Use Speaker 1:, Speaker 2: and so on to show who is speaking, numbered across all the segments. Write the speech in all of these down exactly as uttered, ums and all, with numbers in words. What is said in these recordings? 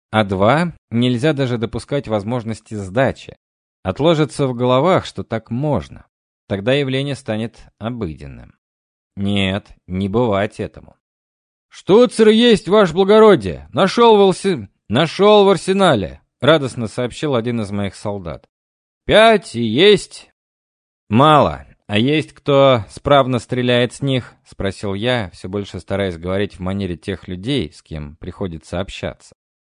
Speaker 1: А два, нельзя даже допускать возможности сдачи. Отложится в головах, что так можно. Тогда явление станет обыденным. Нет, не бывать этому. «Штуцер есть, ваше благородие! Нашел в, арсе... Нашел в арсенале!» — радостно сообщил один из моих солдат. «Пять и есть!» «Мало. А есть кто справно стреляет с них?» — спросил я, все больше стараясь говорить в манере тех людей, с кем приходится общаться.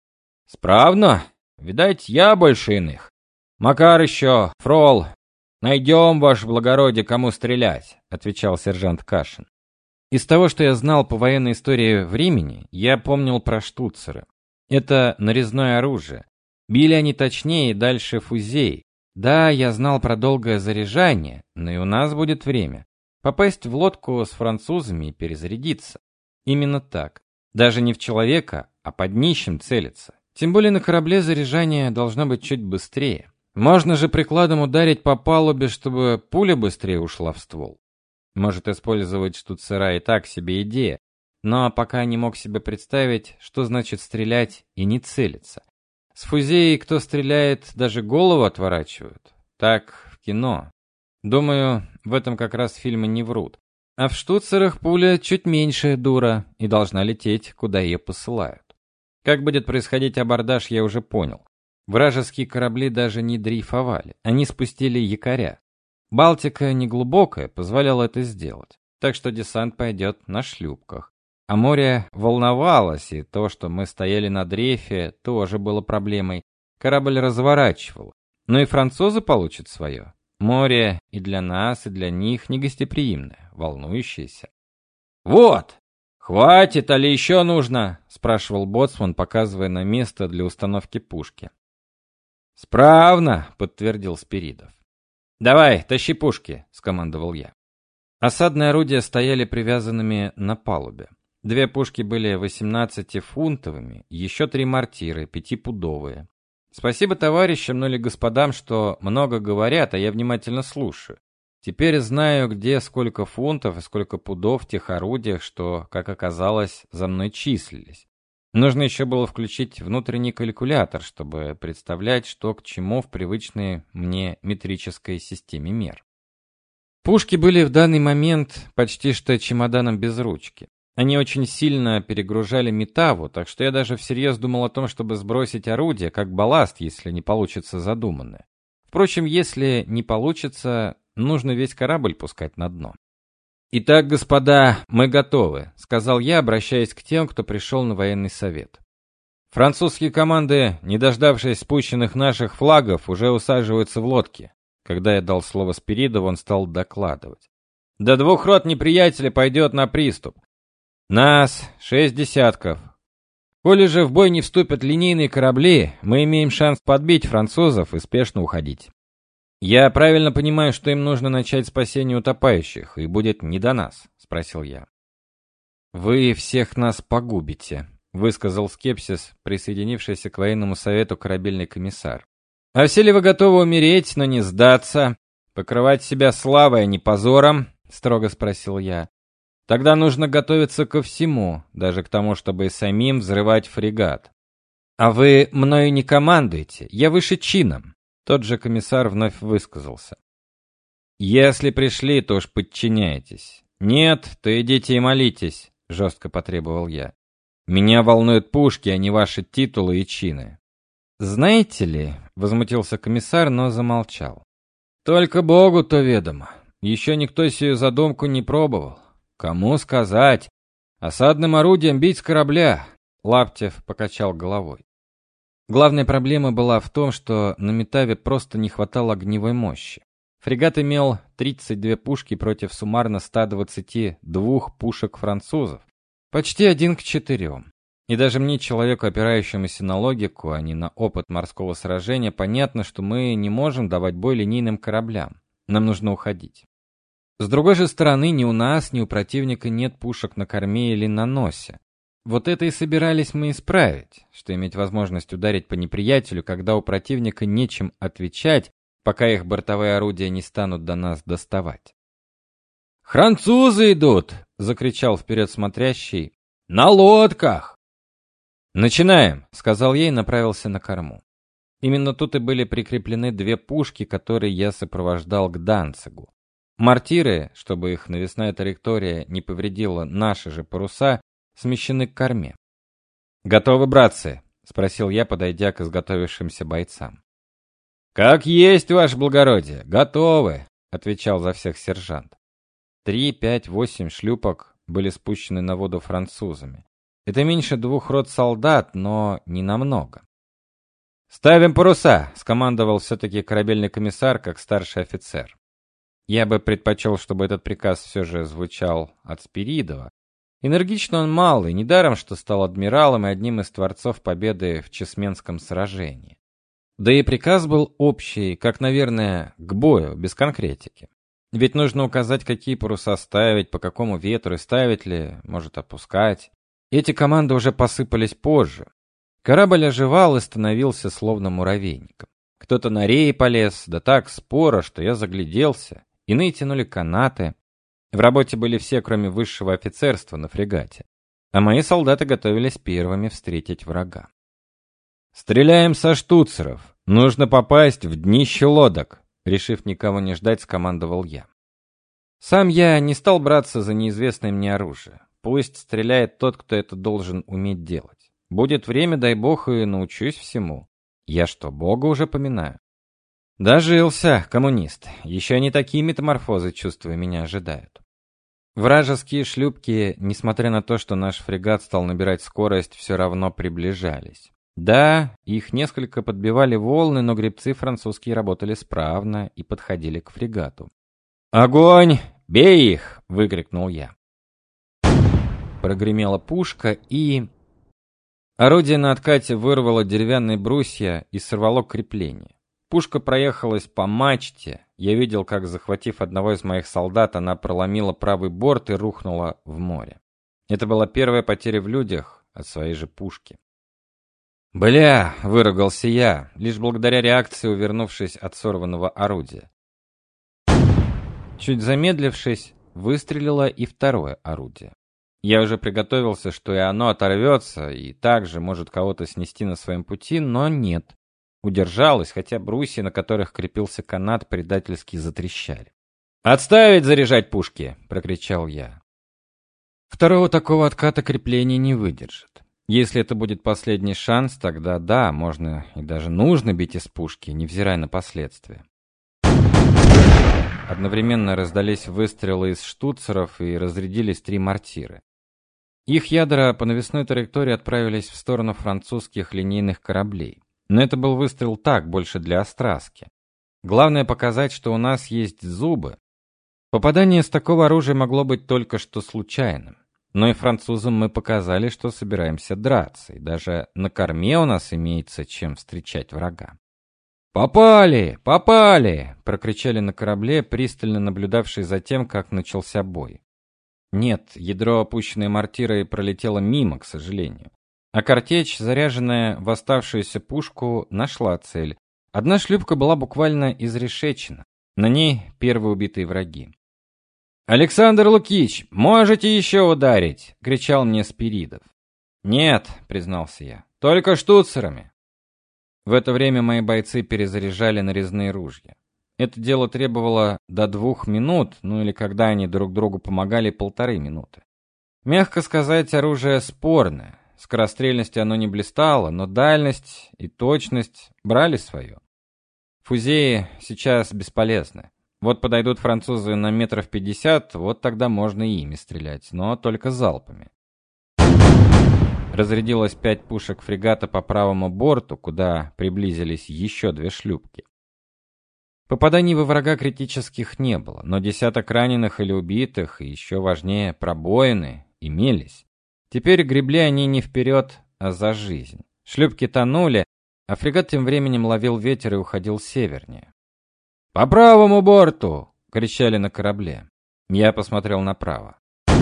Speaker 1: «Справно? Видать, я больше иных. Макар еще, Фрол. Найдем, ваше благородие, кому стрелять», — отвечал сержант Кашин. Из того, что я знал по военной истории времени, я помнил про штуцеры. Это нарезное оружие. Били они точнее и дальше фузей. Да, я знал про долгое заряжание, но и у нас будет время. Попасть в лодку с французами и перезарядиться. Именно так. Даже не в человека, а под днищем целиться. Тем более на корабле заряжание должно быть чуть быстрее. Можно же прикладом ударить по палубе, чтобы пуля быстрее ушла в ствол. Может, использовать штуцера и так себе идея, но пока не мог себе представить, что значит стрелять и не целиться. С фузеей кто стреляет, даже голову отворачивают. Так, в кино. Думаю, в этом как раз фильмы не врут. А в штуцерах пуля чуть меньшая дура и должна лететь, куда ее посылают. Как будет происходить абордаж, я уже понял. Вражеские корабли даже не дрейфовали, они спустили якоря. Балтика неглубокая, позволяла это сделать, так что десант пойдет на шлюпках. А море волновалось, и то, что мы стояли на дрейфе, тоже было проблемой. Корабль разворачивал. Но и французы получат свое. Море и для нас, и для них негостеприимное, волнующееся. «Вот! Хватит, али еще нужно?» — спрашивал боцман, показывая на место для установки пушки. «Справно!» — подтвердил Спиридов. «Давай, тащи пушки!» — скомандовал я. Осадные орудия стояли привязанными на палубе. Две пушки были восемнадцатифунтовыми, еще три мортиры, пятипудовые. Спасибо товарищам, ну или господам, что много говорят, а я внимательно слушаю. Теперь знаю, где сколько фунтов и сколько пудов в тех орудиях, что, как оказалось, за мной числились. Нужно еще было включить внутренний калькулятор, чтобы представлять, что к чему в привычной мне метрической системе мер. Пушки были в данный момент почти что чемоданом без ручки. Они очень сильно перегружали Метаву, так что я даже всерьез думал о том, чтобы сбросить орудие, как балласт, если не получится задуманное. Впрочем, если не получится, нужно весь корабль пускать на дно. «Итак, господа, мы готовы», — сказал я, обращаясь к тем, кто пришел на военный совет. Французские команды, не дождавшись спущенных наших флагов, уже усаживаются в лодки. Когда я дал слово Спиридову, он стал докладывать. «До двух рот неприятеля пойдет на приступ. Нас шесть десятков. Коли же в бой не вступят линейные корабли, мы имеем шанс подбить французов и спешно уходить. Я правильно понимаю, что им нужно начать спасение утопающих, и будет не до нас?» — спросил я. «Вы всех нас погубите», — высказал скепсис, присоединившийся к военному совету корабельный комиссар. «А все ли вы готовы умереть, но не сдаться? Покрывать себя славой, а не позором?» — строго спросил я. «Тогда нужно готовиться ко всему, даже к тому, чтобы и самим взрывать фрегат. А вы мною не командуете, я выше чином». Тот же комиссар вновь высказался. «Если пришли, то уж подчиняйтесь. Нет, то идите и молитесь», — жестко потребовал я. «Меня волнуют пушки, а не ваши титулы и чины». «Знаете ли», — возмутился комиссар, но замолчал. «Только Богу то ведомо. Еще никто сию задумку не пробовал. Кому сказать? Осадным орудием бить с корабля?» Лаптев покачал головой. Главная проблема была в том, что на Метаве просто не хватало огневой мощи. Фрегат имел тридцать две пушки против суммарно ста двадцати двух пушек французов. Почти один к четырем. И даже мне, человеку, опирающемуся на логику, а не на опыт морского сражения, понятно, что мы не можем давать бой линейным кораблям. Нам нужно уходить. С другой же стороны, ни у нас, ни у противника нет пушек на корме или на носе. Вот это и собирались мы исправить, что иметь возможность ударить по неприятелю, когда у противника нечем отвечать, пока их бортовые орудия не станут до нас доставать. «Французы идут!» — закричал вперед смотрящий. «На лодках!» «Начинаем», — сказал я и направился на корму. Именно тут и были прикреплены две пушки, которые я сопровождал к Данцигу. Мортиры, чтобы их навесная траектория не повредила наши же паруса, смещены к корме. «Готовы, братцы?» — спросил я, подойдя к изготовившимся бойцам. «Как есть, ваше благородие, готовы», — отвечал за всех сержант. Три, пять, восемь шлюпок были спущены на воду французами. Это меньше двух рот солдат, но не намного. «Ставим паруса!» — скомандовал все-таки корабельный комиссар, как старший офицер. Я бы предпочел, чтобы этот приказ все же звучал от Спиридова. Энергично он малый, недаром, что стал адмиралом и одним из творцов победы в Чесменском сражении. Да и приказ был общий, как, наверное, к бою, без конкретики. Ведь нужно указать, какие паруса ставить, по какому ветру, и ставить ли, может, опускать. Эти команды уже посыпались позже. Корабль оживал и становился словно муравейником. Кто-то на реи полез, да так споро, что я загляделся. Иные тянули канаты. В работе были все, кроме высшего офицерства на фрегате. А мои солдаты готовились первыми встретить врага. «Стреляем со штуцеров! Нужно попасть в днище лодок!» Решив никого не ждать, скомандовал я. Сам я не стал браться за неизвестное мне оружие. Пусть стреляет тот, кто это должен уметь делать. Будет время, дай бог, и научусь всему. Я что, Бога уже поминаю? Дожился, коммунист. Еще не такие метаморфозы, чувствую, меня ожидают. Вражеские шлюпки, несмотря на то, что наш фрегат стал набирать скорость, все равно приближались. Да, их несколько подбивали волны, но гребцы французские работали справно и подходили к фрегату. «Огонь! Бей их!» — выкрикнул я. Прогремела пушка, и... Орудие на откате вырвало деревянные брусья и сорвало крепление. Пушка проехалась по мачте. Я видел, как, захватив одного из моих солдат, она проломила правый борт и рухнула в море. Это была первая потеря в людях от своей же пушки. «Бля!» — выругался я, лишь благодаря реакции, увернувшись от сорванного орудия. Чуть замедлившись, выстрелило и второе орудие. Я уже приготовился, что и оно оторвется, и также может кого-то снести на своем пути, но нет. Удержалось, хотя брусья, на которых крепился канат, предательски затрещали. «Отставить заряжать пушки!» — прокричал я. Второго такого отката крепление не выдержит. Если это будет последний шанс, тогда да, можно и даже нужно бить из пушки, невзирая на последствия. Одновременно раздались выстрелы из штуцеров и разрядились три мортиры. Их ядра по навесной траектории отправились в сторону французских линейных кораблей. Но это был выстрел так, больше для остраски. Главное показать, что у нас есть зубы. Попадание с такого оружия могло быть только что случайным. Но и французам мы показали, что собираемся драться, и даже на корме у нас имеется чем встречать врага. «Попали! Попали!» — прокричали на корабле, пристально наблюдавшие за тем, как начался бой. Нет, ядро, опущенное мортирой, пролетело мимо, к сожалению. А картечь, заряженная в оставшуюся пушку, нашла цель. Одна шлюпка была буквально изрешечена. На ней первые убитые враги. «Александр Лукич, можете еще ударить!» — кричал мне Спиридов. «Нет», — признался я, — «только штуцерами». В это время мои бойцы перезаряжали нарезные ружья. Это дело требовало до двух минут, ну или когда они друг другу помогали, полторы минуты. Мягко сказать, оружие спорное. Скорострельностью оно не блистало, но дальность и точность брали свое. Фузеи сейчас бесполезны. Вот подойдут французы на метров пятьдесят, вот тогда можно и ими стрелять, но только залпами. Разрядилось пять пушек фрегата по правому борту, куда приблизились еще две шлюпки. Попаданий во врага критических не было, но десяток раненых или убитых, и еще важнее, пробоины, имелись. Теперь гребли они не вперед, а за жизнь. Шлюпки тонули, а фрегат тем временем ловил ветер и уходил севернее. «По правому борту!» — кричали на корабле. Я посмотрел направо.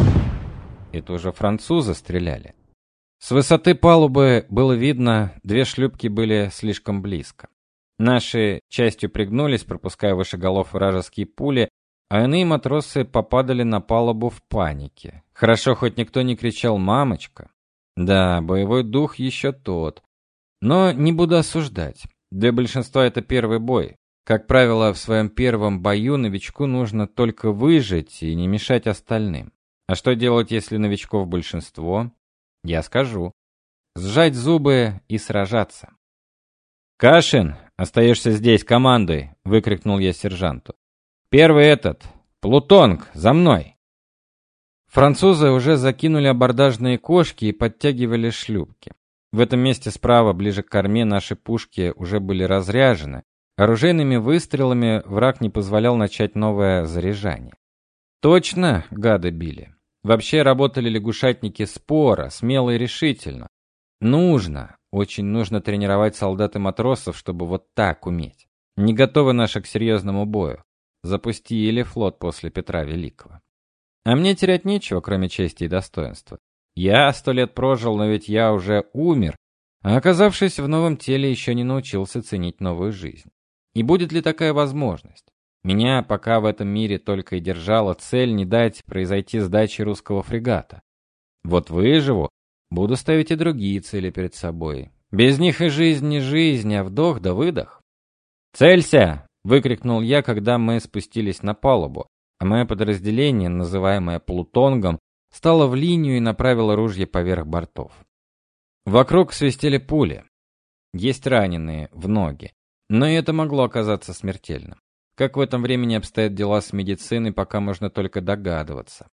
Speaker 1: Это уже французы стреляли. С высоты палубы было видно, две шлюпки были слишком близко. Наши частью пригнулись, пропуская выше голов вражеские пули, а иные матросы попадали на палубу в панике. Хорошо, хоть никто не кричал «мамочка». Да, боевой дух еще тот. Но не буду осуждать. Для большинства это первый бой. Как правило, в своем первом бою новичку нужно только выжить и не мешать остальным. А что делать, если новичков большинство? Я скажу. Сжать зубы и сражаться. «Кашин, остаешься здесь, командуй!» — выкрикнул я сержанту. «Первый этот! Плутонг, за мной!» Французы уже закинули абордажные кошки и подтягивали шлюпки. В этом месте справа, ближе к корме, наши пушки уже были разряжены. Оружейными выстрелами враг не позволял начать новое заряжание. Точно гады били. Вообще работали лягушатники споро, смело и решительно. Нужно, очень нужно тренировать солдат и матросов, чтобы вот так уметь. Не готовы наши к серьезному бою. Запустили флот после Петра Великого. А мне терять нечего, кроме чести и достоинства. Я сто лет прожил, но ведь я уже умер, а оказавшись в новом теле, еще не научился ценить новую жизнь. И будет ли такая возможность? Меня пока в этом мире только и держала цель не дать произойти сдачи русского фрегата. Вот выживу, буду ставить и другие цели перед собой. Без них и жизнь не жизнь, а вдох да выдох. «Целься!» — выкрикнул я, когда мы спустились на палубу, а мое подразделение, называемое Плутонгом, стало в линию и направило ружья поверх бортов. Вокруг свистели пули. Есть раненые в ноги, но и это могло оказаться смертельным. Как в этом времени обстоят дела с медициной, пока можно только догадываться.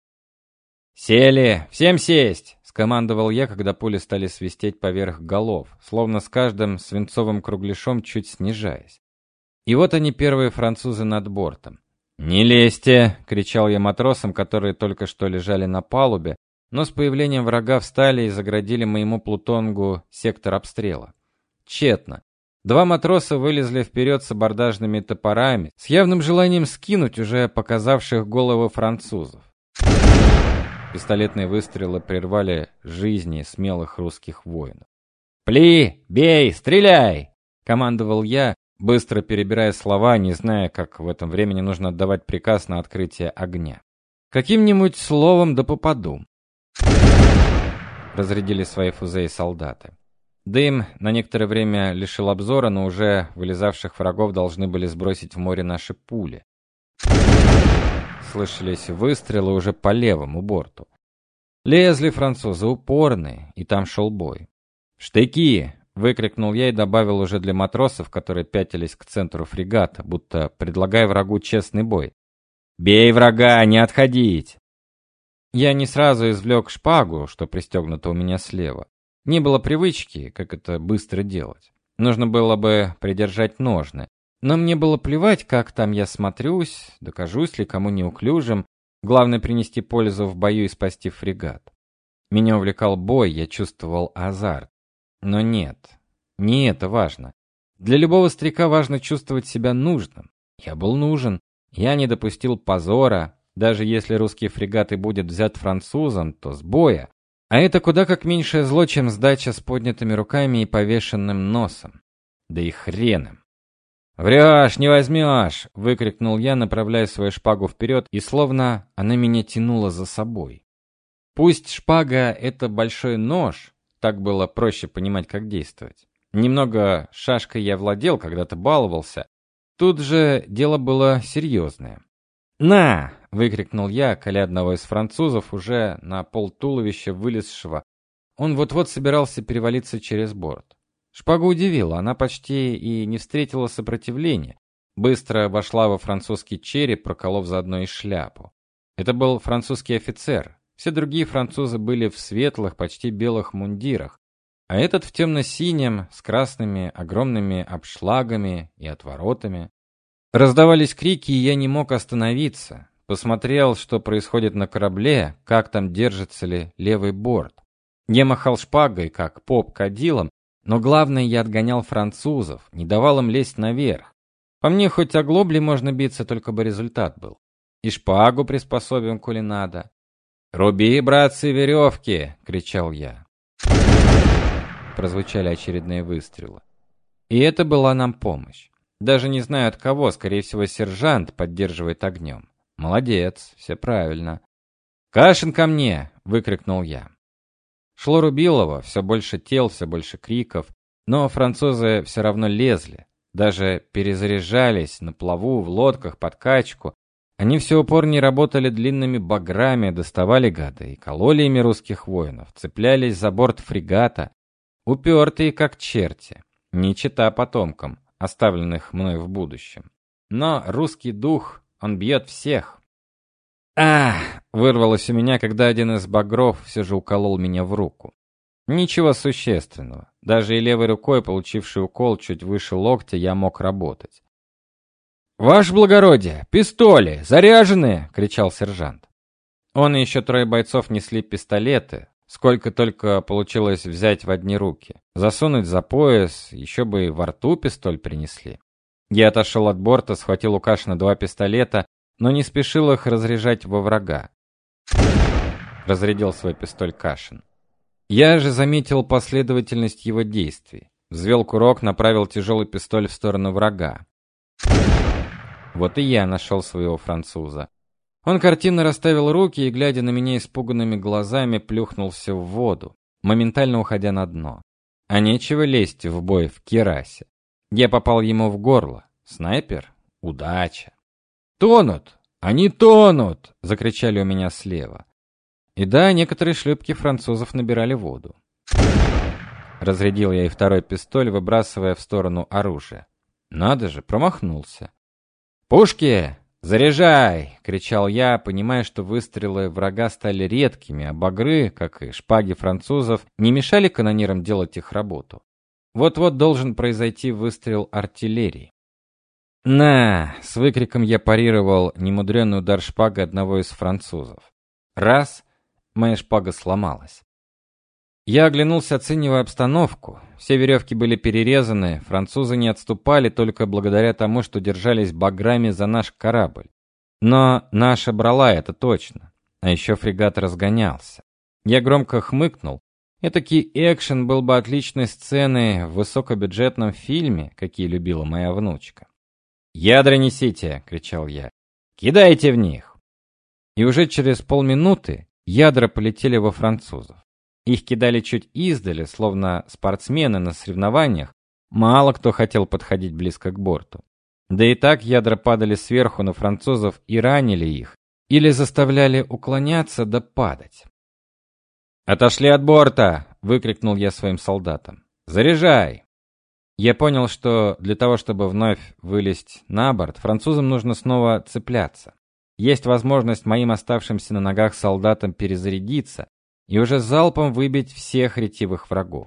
Speaker 1: «Сели! Всем сесть!» — скомандовал я, когда пули стали свистеть поверх голов, словно с каждым свинцовым кругляшом чуть снижаясь. И вот они, первые французы над бортом. «Не лезьте!» — кричал я матросам, которые только что лежали на палубе, но с появлением врага встали и заградили моему Плутонгу сектор обстрела. Тщетно. Два матроса вылезли вперед с абордажными топорами, с явным желанием скинуть уже показавших головы французов. Пистолетные выстрелы прервали жизни смелых русских воинов. «Пли! Бей! Стреляй!» — командовал я, быстро перебирая слова, не зная, как в этом времени нужно отдавать приказ на открытие огня. «Каким-нибудь словом да попаду!» Разрядили свои фузеи солдаты. Дым на некоторое время лишил обзора, но уже вылезавших врагов должны были сбросить в море наши пули. Слышались выстрелы уже по левому борту. Лезли французы упорные, и там шел бой. «Штыки!» — выкрикнул я и добавил уже для матросов, которые пятились к центру фрегата, будто предлагая врагу честный бой. «Бей врага, не отходить!» Я не сразу извлек шпагу, что пристегнута у меня слева. Не было привычки, как это быстро делать. Нужно было бы придержать ножны. Но мне было плевать, как там я смотрюсь, докажусь ли кому неуклюжим. Главное принести пользу в бою и спасти фрегат. Меня увлекал бой, я чувствовал азарт. Но нет, не это важно. Для любого старика важно чувствовать себя нужным. Я был нужен. Я не допустил позора. Даже если русский фрегат и будет взят французом, то с боя. А это куда как меньшее зло, чем сдача с поднятыми руками и повешенным носом. Да и хрен им. «Врешь, не возьмешь!» — выкрикнул я, направляя свою шпагу вперед, и словно она меня тянула за собой. Пусть шпага — это большой нож, так было проще понимать, как действовать. Немного шашкой я владел, когда-то баловался. Тут же дело было серьезное. «На!» — выкрикнул я, коля одного из французов, уже на полтуловища вылезшего. Он вот-вот собирался перевалиться через борт. Шпага удивила, она почти и не встретила сопротивления. Быстро вошла во французский череп, проколов заодно и шляпу. Это был французский офицер. Все другие французы были в светлых, почти белых мундирах, а этот в темно-синем, с красными огромными обшлагами и отворотами. Раздавались крики, и я не мог остановиться. Посмотрел, что происходит на корабле, как там держится ли левый борт. Я махал шпагой, как поп кадилом, но главное, я отгонял французов, не давал им лезть наверх. По мне, хоть оглобли можно биться, только бы результат был. И шпагу приспособим, коли надо. «Руби, братцы, веревки!» — кричал я. Прозвучали очередные выстрелы. И это была нам помощь. Даже не знаю от кого, скорее всего, сержант поддерживает огнем. Молодец, все правильно. «Кашин ко мне!» — выкрикнул я. Шло Рубилово, все больше тел, все больше криков, но французы все равно лезли, даже перезаряжались на плаву, в лодках, под качку. Они все упорнее работали длинными баграми, доставали гады и кололи ими русских воинов, цеплялись за борт фрегата, упертые как черти, не чета потомкам, оставленных мной в будущем. Но русский дух, он бьет всех. «Ах!» — вырвалось у меня, когда один из багров все же уколол меня в руку. Ничего существенного. Даже и левой рукой, получивший укол чуть выше локтя, я мог работать. «Ваше благородие! Пистоли! Заряженные!» — кричал сержант. Он и еще трое бойцов несли пистолеты, сколько только получилось взять в одни руки. Засунуть за пояс, еще бы и во рту пистоль принесли. Я отошел от борта, схватил у Кашина два пистолета, но не спешил их разряжать во врага. Разрядил свой пистоль Кашин. Я же заметил последовательность его действий. Взвел курок, направил тяжелый пистоль в сторону врага. Вот и я нашел своего француза. Он картинно расставил руки и, глядя на меня испуганными глазами, плюхнулся в воду, моментально уходя на дно. А нечего лезть в бой в кирасе. Я попал ему в горло. Снайпер? Удача. «Тонут! Они тонут!» — закричали у меня слева. И да, некоторые шлюпки французов набирали воду. Разрядил я и второй пистоль, выбрасывая в сторону оружие. Надо же, промахнулся. «Пушки! Заряжай!» — кричал я, понимая, что выстрелы врага стали редкими, а багры, как и шпаги французов, не мешали канонирам делать их работу. Вот-вот должен произойти выстрел артиллерии. «На!» — с выкриком я парировал немудренный удар шпагой одного из французов. Раз — моя шпага сломалась. Я оглянулся, оценивая обстановку. Все веревки были перерезаны, французы не отступали только благодаря тому, что держались баграми за наш корабль. Но наша брала, это точно. А еще фрегат разгонялся. Я громко хмыкнул. Этакий экшен был бы отличной сценой в высокобюджетном фильме, какие любила моя внучка. «Ядра несите!» — кричал я. «Кидайте в них!» И уже через полминуты ядра полетели во французов. Их кидали чуть издали, словно спортсмены на соревнованиях. Мало кто хотел подходить близко к борту. Да и так ядра падали сверху на французов и ранили их, или заставляли уклоняться да падать. «Отошли от борта!» — выкрикнул я своим солдатам. «Заряжай!» Я понял, что для того, чтобы вновь вылезть на борт, французам нужно снова цепляться. Есть возможность моим оставшимся на ногах солдатам перезарядиться и уже залпом выбить всех ретивых врагов.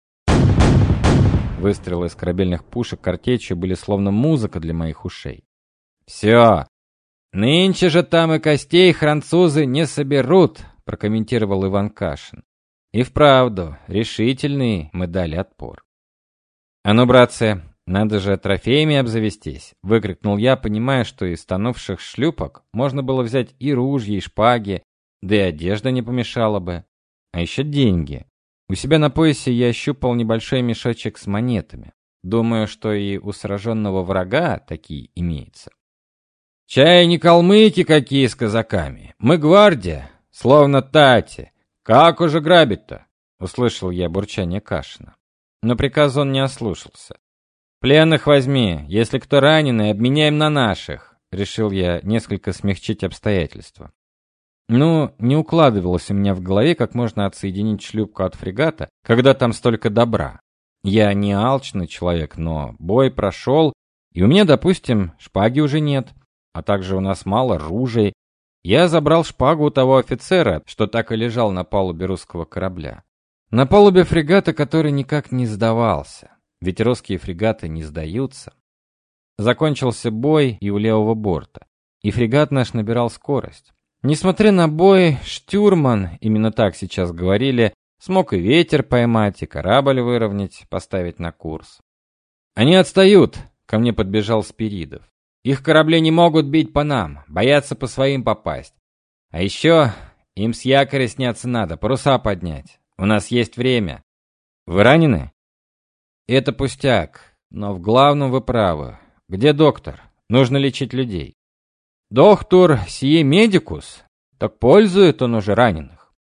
Speaker 1: Выстрелы из корабельных пушек картечью были словно музыка для моих ушей. «Все! Нынче же там и костей французы не соберут!» — прокомментировал Иван Кашин. И вправду, решительный мы дали отпор. «А ну, братцы, надо же трофеями обзавестись!» — выкрикнул я, понимая, что из тонувших шлюпок можно было взять и ружья, и шпаги, да и одежда не помешала бы. А еще деньги. У себя на поясе я ощупал небольшой мешочек с монетами. Думаю, что и у сраженного врага такие имеются. «Чай не калмыки какие с казаками! Мы гвардия, словно тати! Как уже грабить-то?» — услышал я бурчание Кашина. Но приказ он не ослушался. «Пленных возьми, если кто раненый, обменяем на наших», — решил я несколько смягчить обстоятельства. Ну, не укладывалось у меня в голове, как можно отсоединить шлюпку от фрегата, когда там столько добра. Я не алчный человек, но бой прошел, и у меня, допустим, шпаги уже нет, а также у нас мало ружей. Я забрал шпагу у того офицера, что так и лежал на палубе русского корабля. На палубе фрегата, который никак не сдавался, ведь русские фрегаты не сдаются. Закончился бой и у левого борта, и фрегат наш набирал скорость. Несмотря на бой, штурман, именно так сейчас говорили, смог и ветер поймать, и корабль выровнять, поставить на курс. «Они отстают!» — ко мне подбежал Спиридов. «Их корабли не могут бить по нам, боятся по своим попасть. А еще им с якоря сняться надо, паруса поднять. У нас есть время. Вы ранены?» «Это пустяк, но в главном вы правы. Где доктор? Нужно лечить людей». «Доктор сие медикус? Так пользует он уже раненых».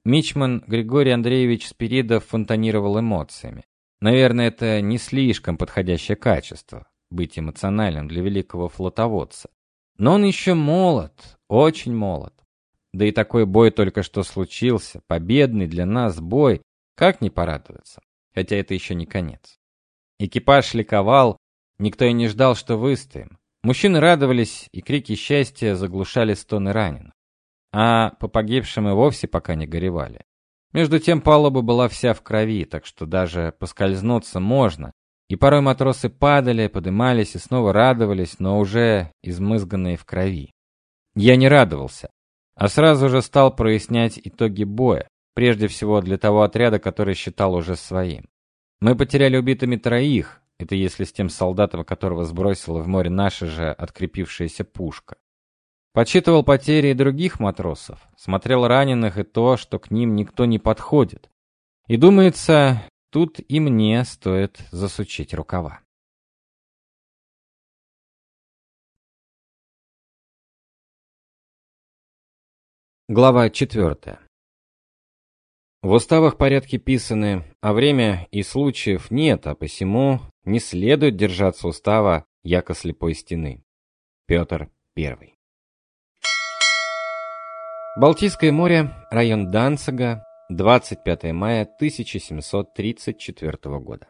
Speaker 1: Мичман Григорий Андреевич Спиридов фонтанировал эмоциями. Наверное, это не слишком подходящее качество — быть эмоциональным для великого флотоводца. Но он еще молод, очень молод. Да и такой бой только что случился, победный для нас бой, как не порадоваться? Хотя это еще не конец. Экипаж ликовал, никто и не ждал, что выстоим. Мужчины радовались, и крики счастья заглушали стоны раненых. А по погибшим и вовсе пока не горевали. Между тем палуба была вся в крови, так что даже поскользнуться можно, и порой матросы падали, подымались и снова радовались, но уже измызганные в крови. Я не радовался, а сразу же стал прояснять итоги боя, прежде всего для того отряда, который считал уже своим. Мы потеряли убитыми троих, это если с тем солдатом, которого сбросила в море наша же открепившаяся пушка. Подсчитывал потери и других матросов, смотрел раненых и то, что к ним никто не подходит. И думается, тут и мне стоит засучить рукава. Глава четвертая. В уставах порядки писаны, а время и случаев нет, а посему не следует держаться устава, яко слепой стены. Петр Первый. Балтийское море, район Данцига, двадцать пятое мая тысяча семьсот тридцать четвёртого года.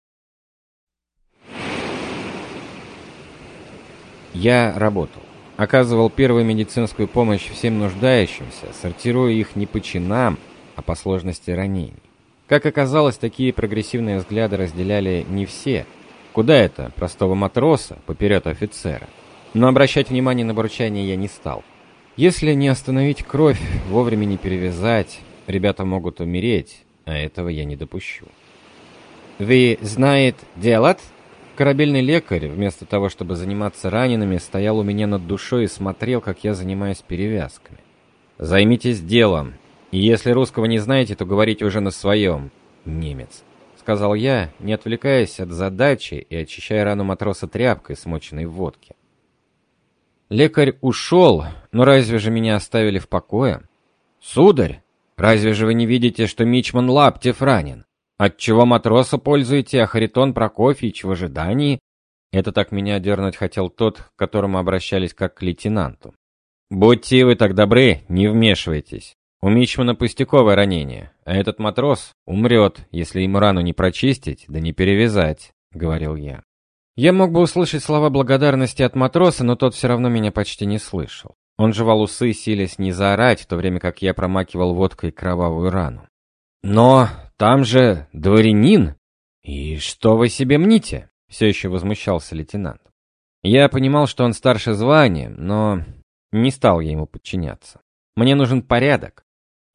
Speaker 1: Я работал. Оказывал первую медицинскую помощь всем нуждающимся, сортируя их не по чинам, а по сложности ранений. Как оказалось, такие прогрессивные взгляды разделяли не все. Куда это, простого матроса, поперед офицера? Но обращать внимание на бурчание я не стал. Если не остановить кровь, вовремя не перевязать, ребята могут умереть, а этого я не допущу. «Вы знает делать?» Корабельный лекарь, вместо того, чтобы заниматься ранеными, стоял у меня над душой и смотрел, как я занимаюсь перевязками. «Займитесь делом, и если русского не знаете, то говорите уже на своем, немец», — сказал я, не отвлекаясь от задачи и очищая рану матроса тряпкой, смоченной в водке. Лекарь ушел, но разве же меня оставили в покое? «Сударь, разве же вы не видите, что мичман Лаптев ранен? Отчего матроса пользуете, а Харитон Прокофьевич в ожидании?» Это так меня дернуть хотел тот, к которому обращались как к лейтенанту. «Будьте вы так добры, не вмешивайтесь. У мичмана пустяковое ранение, а этот матрос умрет, если ему рану не прочистить, да не перевязать», — говорил я. Я мог бы услышать слова благодарности от матроса, но тот все равно меня почти не слышал. Он жевал усы, силясь не заорать, в то время как я промакивал водкой кровавую рану. «Но там же дворянин! И что вы себе мните?» — все еще возмущался лейтенант. Я понимал, что он старше званием, но не стал я ему подчиняться. Мне нужен порядок.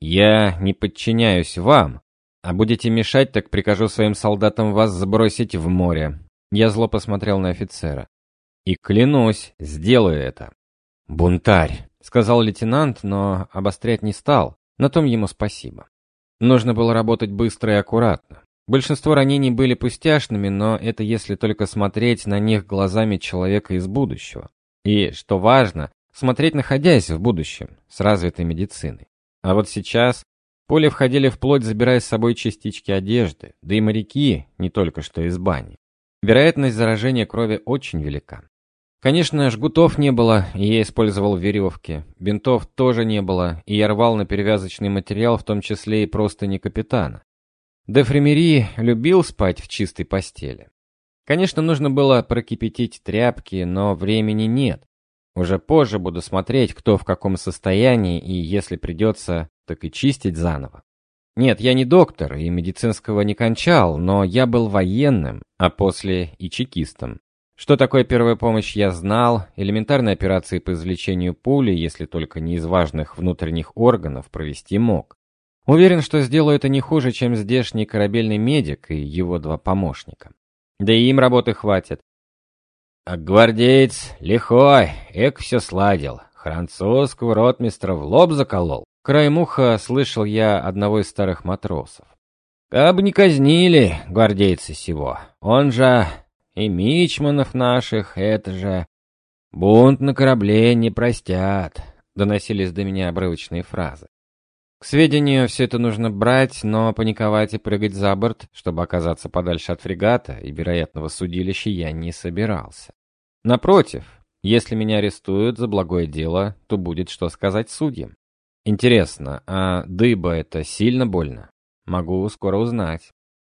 Speaker 1: Я не подчиняюсь вам, а будете мешать, так прикажу своим солдатам вас сбросить в море. Я зло посмотрел на офицера. И клянусь, сделаю это. «Бунтарь», — сказал лейтенант, но обострять не стал. На том ему спасибо. Нужно было работать быстро и аккуратно. Большинство ранений были пустяшными, но это если только смотреть на них глазами человека из будущего. И, что важно, смотреть находясь в будущем, с развитой медициной. А вот сейчас пули входили вплоть, забирая с собой частички одежды, да и моряки не только что из бани. Вероятность заражения крови очень велика. Конечно, жгутов не было, и я использовал веревки. Бинтов тоже не было, и я рвал на перевязочный материал, в том числе и простыни капитана. Де Фремери любил спать в чистой постели. Конечно, нужно было прокипятить тряпки, но времени нет. Уже позже буду смотреть, кто в каком состоянии, и если придется, так и чистить заново. Нет, я не доктор и медицинского не кончал, но я был военным, а после и чекистом. Что такое первая помощь, я знал, элементарные операции по извлечению пули, если только не из важных внутренних органов, провести мог. Уверен, что сделаю это не хуже, чем здешний корабельный медик и его два помощника. Да и им работы хватит. А гвардеец лихой, эк все сладил, французского ротмистра в лоб заколол. Краем уха слышал я одного из старых матросов. Кабы не казнили гвардейца сего, он же и мичманов наших, это же бунт на корабле не простят, доносились до меня обрывочные фразы. К сведению, все это нужно брать, но паниковать и прыгать за борт, чтобы оказаться подальше от фрегата и вероятного судилища, я не собирался. Напротив, если меня арестуют за благое дело, то будет что сказать судьям. Интересно, а дыба это сильно больно? Могу скоро узнать.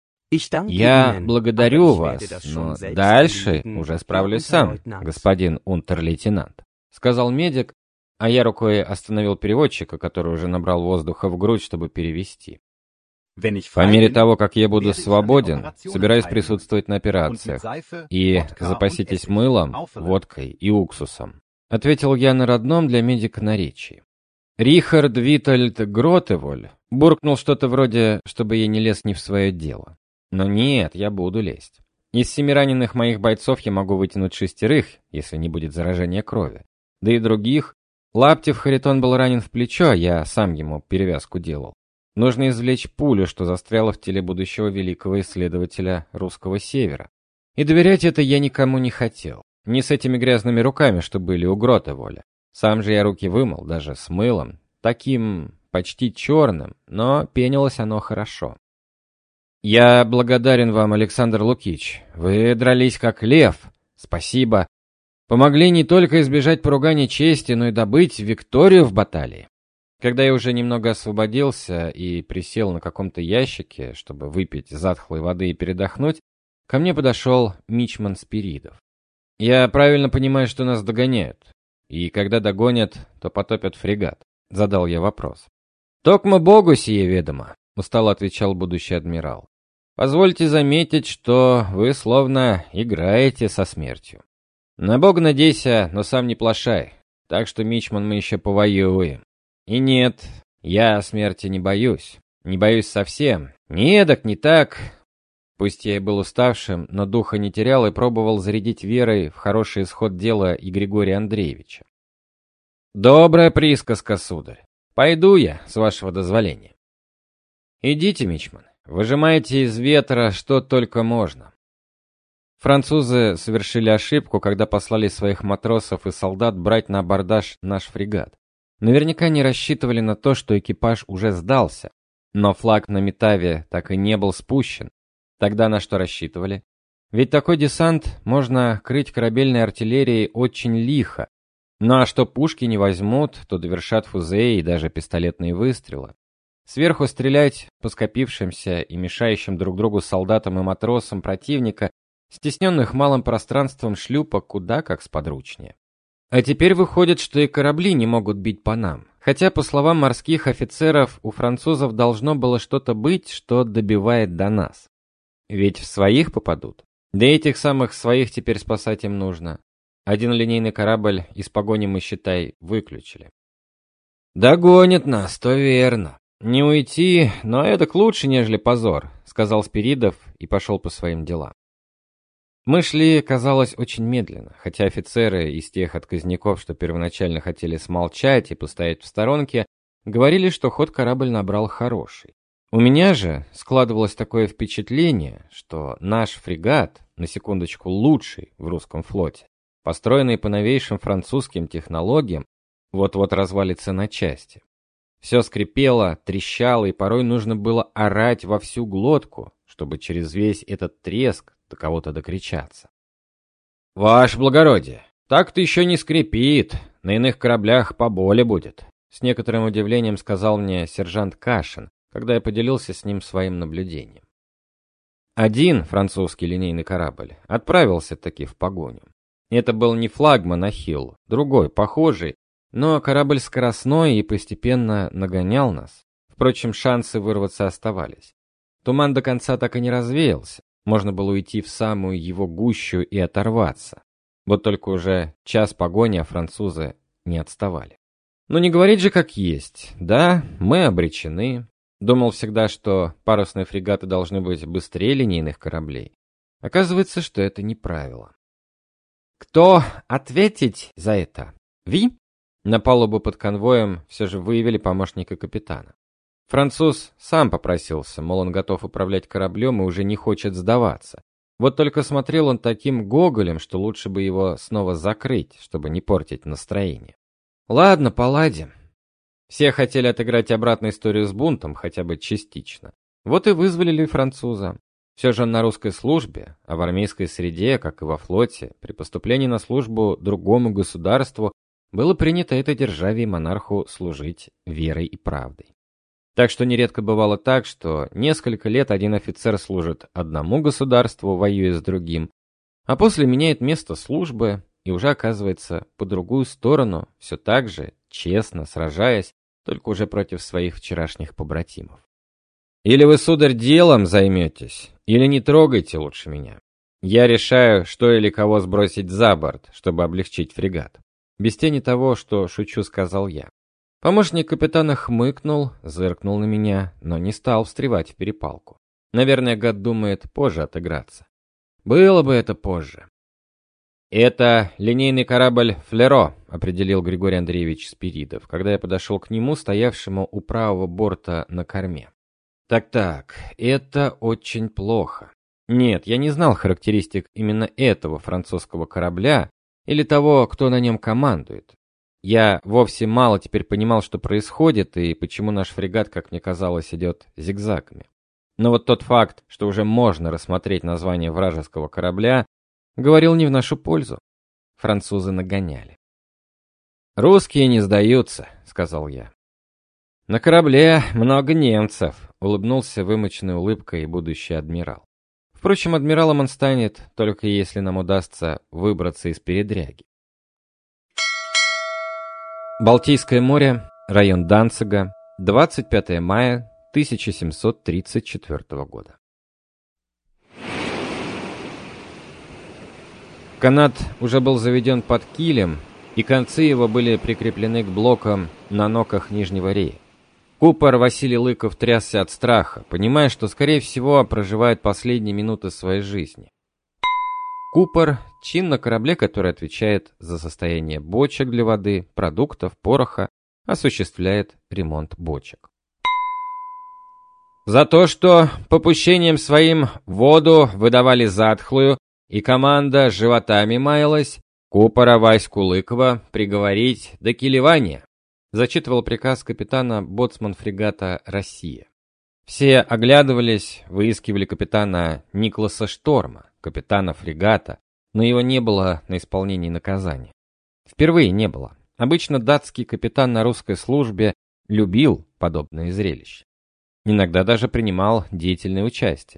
Speaker 1: Я благодарю вас, но дальше уже справлюсь сам, господин унтер-лейтенант, сказал медик, а я рукой остановил переводчика, который уже набрал воздуха в грудь, чтобы перевести. По мере того, как я буду свободен, собираюсь присутствовать на операциях. И запаситесь мылом, водкой и уксусом, ответил я на родном для медика наречии. Рихард Витальд Гротеволь буркнул что-то вроде, чтобы я не лез не в свое дело. Но нет, я буду лезть. Из семи раненых моих бойцов я могу вытянуть шестерых, если не будет заражения крови. Да и других. Лаптев Харитон был ранен в плечо, я сам ему перевязку делал. Нужно извлечь пулю, что застряла в теле будущего великого исследователя русского севера. И доверять это я никому не хотел. Не с этими грязными руками, что были у Гротеволя. Сам же я руки вымыл, даже с мылом. Таким почти черным, но пенилось оно хорошо. «Я благодарен вам, Александр Лукич. Вы дрались как лев. Спасибо. Помогли не только избежать поругания чести, но и добыть Викторию в баталии». Когда я уже немного освободился и присел на каком-то ящике, чтобы выпить затхлой воды и передохнуть, ко мне подошел мичман Спиридов. «Я правильно понимаю, что нас догоняют? И когда догонят, то потопят фрегат?» — задал я вопрос. «Токмо Богу сие ведомо», — устало отвечал будущий адмирал. «Позвольте заметить, что вы словно играете со смертью. На Бога надейся, но сам не плашай, так что, мичман, мы еще повоюем. И нет, я смерти не боюсь, не боюсь совсем, ни эдак, ни так». Пусть я и был уставшим, но духа не терял и пробовал зарядить верой в хороший исход дела и Григория Андреевича. «Добрая присказка, сударь. Пойду я, с вашего дозволения». «Идите, мичман, выжимайте из ветра что только можно». Французы совершили ошибку, когда послали своих матросов и солдат брать на абордаж наш фрегат. Наверняка не рассчитывали на то, что экипаж уже сдался, но флаг на Метаве так и не был спущен. Тогда на что рассчитывали? Ведь такой десант можно крыть корабельной артиллерией очень лихо. Ну а что пушки не возьмут, то довершат фузеи и даже пистолетные выстрелы. Сверху стрелять по скопившимся и мешающим друг другу солдатам и матросам противника, стесненных малым пространством шлюпок, куда как сподручнее. А теперь выходит, что и корабли не могут бить по нам. Хотя, по словам морских офицеров, у французов должно было что-то быть, что добивает до нас. Ведь в своих попадут. Да и этих самых своих теперь спасать им нужно. Один линейный корабль из погони мы, считай, выключили. «Догонит нас, то верно. Не уйти, но это лучше, нежели позор», — сказал Спиридов и пошел по своим делам. Мы шли, казалось, очень медленно, хотя офицеры из тех отказников, что первоначально хотели смолчать и постоять в сторонке, говорили, что ход корабль набрал хороший. У меня же складывалось такое впечатление, что наш фрегат, на секундочку лучший в русском флоте, построенный по новейшим французским технологиям, вот-вот развалится на части. Все скрипело, трещало, и порой нужно было орать во всю глотку, чтобы через весь этот треск до кого-то докричаться. «Ваше благородие, так-то еще не скрипит, на иных кораблях поболе будет», с некоторым удивлением сказал мне сержант Кашин, когда я поделился с ним своим наблюдением. Один французский линейный корабль отправился таки в погоню. Это был не флагман Ахилл, другой, похожий, но корабль скоростной и постепенно нагонял нас. Впрочем, шансы вырваться оставались. Туман до конца так и не развеялся. Можно было уйти в самую его гущу и оторваться. Вот только уже час погони, а французы не отставали. Но не говорить же как есть. Да, мы обречены. Думал всегда, что парусные фрегаты должны быть быстрее линейных кораблей. Оказывается, что это не правило. Кто ответить за это? Ви? На палубу под конвоем все же выявили помощника капитана. Француз сам попросился, мол, он готов управлять кораблем и уже не хочет сдаваться. Вот только смотрел он таким гоголем, что лучше бы его снова закрыть, чтобы не портить настроение. Ладно, поладим. Все хотели отыграть обратную историю с бунтом, хотя бы частично. Вот и вызволили француза. Все же он на русской службе, а в армейской среде, как и во флоте, при поступлении на службу другому государству было принято этой державе и монарху служить верой и правдой. Так что нередко бывало так, что несколько лет один офицер служит одному государству, воюя с другим, а после меняет место службы и уже оказывается по другую сторону, все так же, честно сражаясь, только уже против своих вчерашних побратимов. Или вы, сударь, делом займетесь, или не трогайте лучше меня. Я решаю, что или кого сбросить за борт, чтобы облегчить фрегат. Без тени того, что шучу, сказал я. Помощник капитана хмыкнул, зыркнул на меня, но не стал встревать в перепалку. Наверное, гад думает позже отыграться. Было бы это позже. «Это линейный корабль «Флеро», — определил Григорий Андреевич Спиридов, когда я подошел к нему, стоявшему у правого борта на корме. Так-так, это очень плохо. Нет, я не знал характеристик именно этого французского корабля или того, кто на нем командует. Я вовсе мало теперь понимал, что происходит и почему наш фрегат, как мне казалось, идет зигзагами. Но вот тот факт, что уже можно рассмотреть название вражеского корабля, говорил не в нашу пользу. Французы нагоняли. «Русские не сдаются», — сказал я. «На корабле много немцев», — улыбнулся вымученной улыбкой будущий адмирал. Впрочем, адмиралом он станет, только если нам удастся выбраться из передряги. Балтийское море, район Данцига, двадцать пятое мая тысяча семьсот тридцать четвёртого года. Канат уже был заведен под килем, и концы его были прикреплены к блокам на ноках нижнего рея. Купор Василий Лыков трясся от страха, понимая, что, скорее всего, проживает последние минуты своей жизни. Купор – чин на корабле, который отвечает за состояние бочек для воды, продуктов, пороха, осуществляет ремонт бочек. За то, что попущением своим воду выдавали затхлую, и команда животами маялась, купора Ваську Лыкова приговорить до килевания, зачитывал приказ капитана боцман фрегата «Россия». Все оглядывались, выискивали капитана Никласа Шторма, капитана фрегата, но его не было на исполнении наказания. Впервые не было. Обычно датский капитан на русской службе любил подобное зрелище. Иногда даже принимал деятельное участие.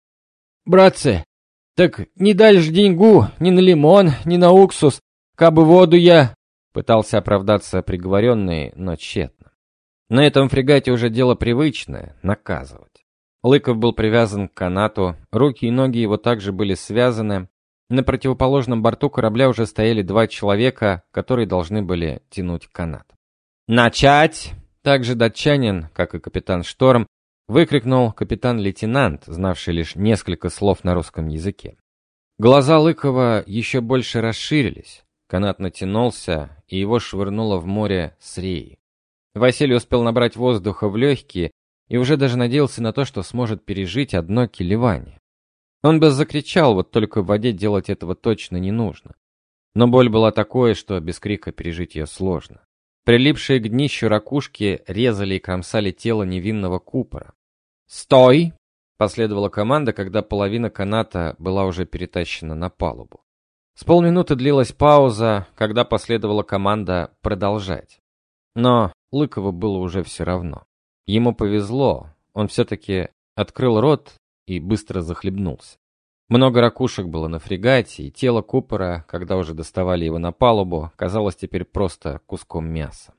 Speaker 1: «Братцы, так не дали ж деньгу ни на лимон, ни на уксус, кабы воду я...» Пытался оправдаться приговоренный, но тщетно. На этом фрегате уже дело привычное — наказывать. Лыков был привязан к канату, руки и ноги его также были связаны. На противоположном борту корабля уже стояли два человека, которые должны были тянуть канат. «Начать!» Также датчанин, как и капитан Шторм, выкрикнул капитан-лейтенант, знавший лишь несколько слов на русском языке. Глаза Лыкова еще больше расширились. Канат натянулся, и его швырнуло в море с реи. Василий успел набрать воздуха в легкие и уже даже надеялся на то, что сможет пережить одно килевание. Он бы закричал, вот только в воде делать этого точно не нужно. Но боль была такой, что без крика пережить ее сложно. Прилипшие к днищу ракушки резали и кромсали тело невинного купора. «Стой!» — последовала команда, когда половина каната была уже перетащена на палубу. С полминуты длилась пауза, когда последовала команда «продолжать». Но Лыкову было уже все равно. Ему повезло, он все-таки открыл рот и быстро захлебнулся. Много ракушек было на фрегате, и тело купора, когда уже доставали его на палубу, казалось теперь просто куском мяса.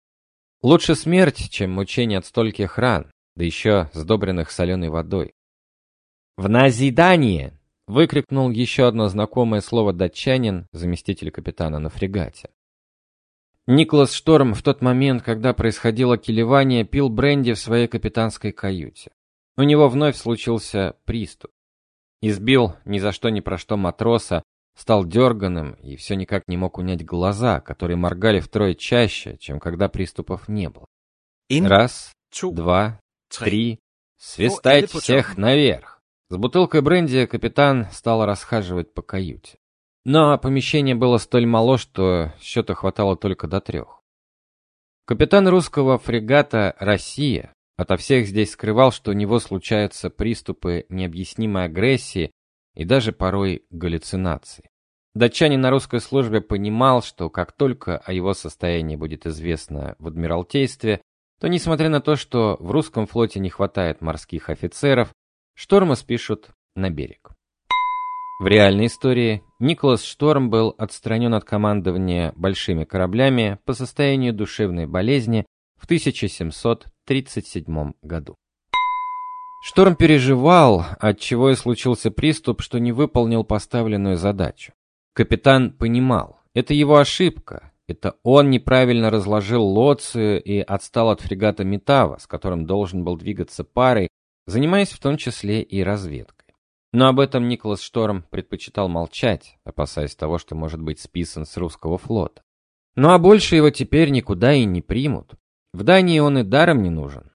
Speaker 1: Лучше смерть, чем мучение от стольких ран, да еще сдобренных соленой водой. «В назидание!» — выкрикнул еще одно знакомое слово датчанин, заместитель капитана на фрегате. Никлас Шторм в тот момент, когда происходило килевание, пил бренди в своей капитанской каюте. У него вновь случился приступ. Избил ни за что ни про что матроса, стал дерганым и все никак не мог унять глаза, которые моргали втрое чаще, чем когда приступов не было. Раз, два, три, свистать всех наверх. С бутылкой бренди капитан стал расхаживать по каюте. Но помещение было столь мало, что счета хватало только до трех. Капитан русского фрегата «Россия» ото всех здесь скрывал, что у него случаются приступы необъяснимой агрессии и даже порой галлюцинации. Датчанин на русской службе понимал, что как только о его состоянии будет известно в Адмиралтействе, то, несмотря на то, что в русском флоте не хватает морских офицеров, Шторма спишут на берег. В реальной истории Николас Шторм был отстранен от командования большими кораблями по состоянию душевной болезни в тысяча семьсот тридцать седьмом году. Шторм переживал, отчего и случился приступ, что не выполнил поставленную задачу. Капитан понимал, это его ошибка, это он неправильно разложил лоцию и отстал от фрегата Метава, с которым должен был двигаться парой, занимаясь в том числе и разведкой. Но об этом Николас Шторм предпочитал молчать, опасаясь того, что может быть списан с русского флота. Ну а больше его теперь никуда и не примут. В Дании он и даром не нужен.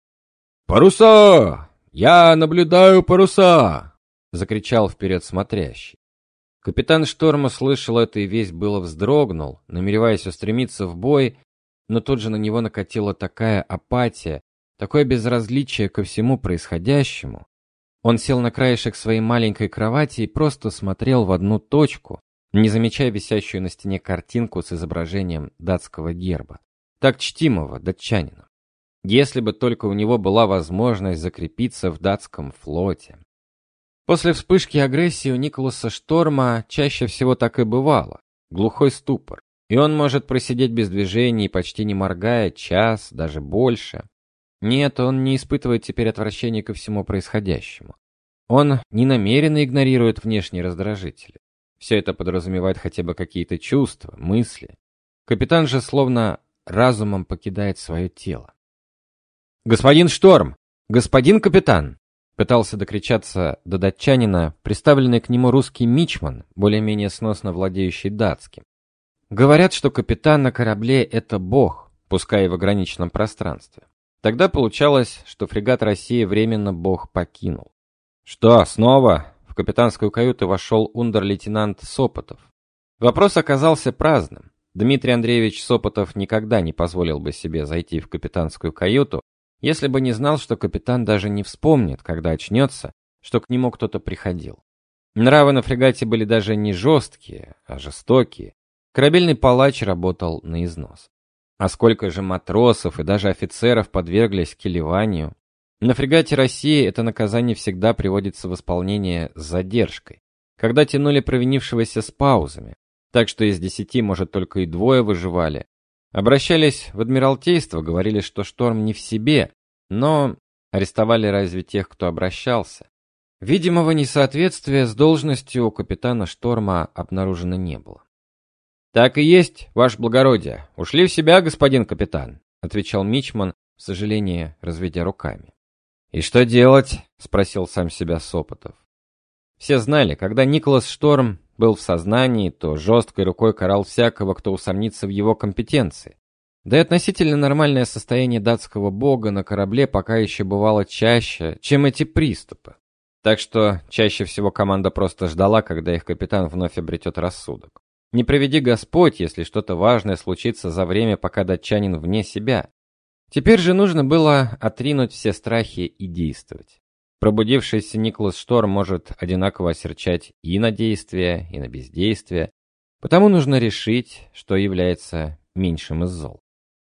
Speaker 2: «Паруса! Я наблюдаю паруса!» — закричал вперед смотрящий.
Speaker 1: Капитан Шторм услышал это и весь было вздрогнул, намереваясь устремиться в бой, но тут же на него накатила такая апатия, такое безразличие ко всему происходящему. Он сел на краешек своей маленькой кровати и просто смотрел в одну точку, не замечая висящую на стене картинку с изображением датского герба, так чтимого датчанином. Если бы только у него была возможность закрепиться в датском флоте. После вспышки агрессии у Николаса Шторма чаще всего так и бывало, глухой ступор, и он может просидеть без движения и почти не моргая час, даже больше. Нет, он не испытывает теперь отвращения ко всему происходящему. Он не намеренно игнорирует внешние раздражители. Все это подразумевает хотя бы какие-то чувства, мысли. Капитан же словно разумом покидает свое тело. «Господин Шторм! Господин капитан!» Пытался докричаться до датчанина, приставленный к нему русский мичман, более-менее сносно владеющий датским. Говорят, что капитан на корабле — это бог, пускай и в ограниченном пространстве. Тогда получалось, что фрегат «Россия» временно бог покинул. «Что, снова?» В капитанскую каюту вошел унтер-лейтенант Сопотов. Вопрос оказался праздным. Дмитрий Андреевич Сопотов никогда не позволил бы себе зайти в капитанскую каюту, если бы не знал, что капитан даже не вспомнит, когда очнется, что к нему кто-то приходил. Нравы на фрегате были даже не жесткие, а жестокие. Корабельный палач работал на износ. А сколько же матросов и даже офицеров подверглись келеванию. На фрегате «Россия» это наказание всегда приводится в исполнение с задержкой, когда тянули провинившегося с паузами, так что из десяти, может, только и двое выживали. Обращались в Адмиралтейство, говорили, что Шторм не в себе, но арестовали разве тех, кто обращался. Видимого несоответствия с должностью у капитана Шторма обнаружено не было. «Так и есть, ваше благородие. Ушли в себя, господин капитан», — отвечал мичман, в сожалении, разведя руками. «И что делать?» — спросил сам себя Сопотов. Все знали, когда Николас Шторм был в сознании, то жесткой рукой карал всякого, кто усомнится в его компетенции. Да и относительно нормальное состояние датского бога на корабле пока еще бывало чаще, чем эти приступы. Так что чаще всего команда просто ждала, когда их капитан вновь обретет рассудок. Не приведи Господь, если что-то важное случится за время, пока датчанин вне себя. Теперь же нужно было отринуть все страхи и действовать. Пробудившийся Николас Шторм может одинаково осерчать и на действие, и на бездействие, потому нужно решить, что является меньшим из зол.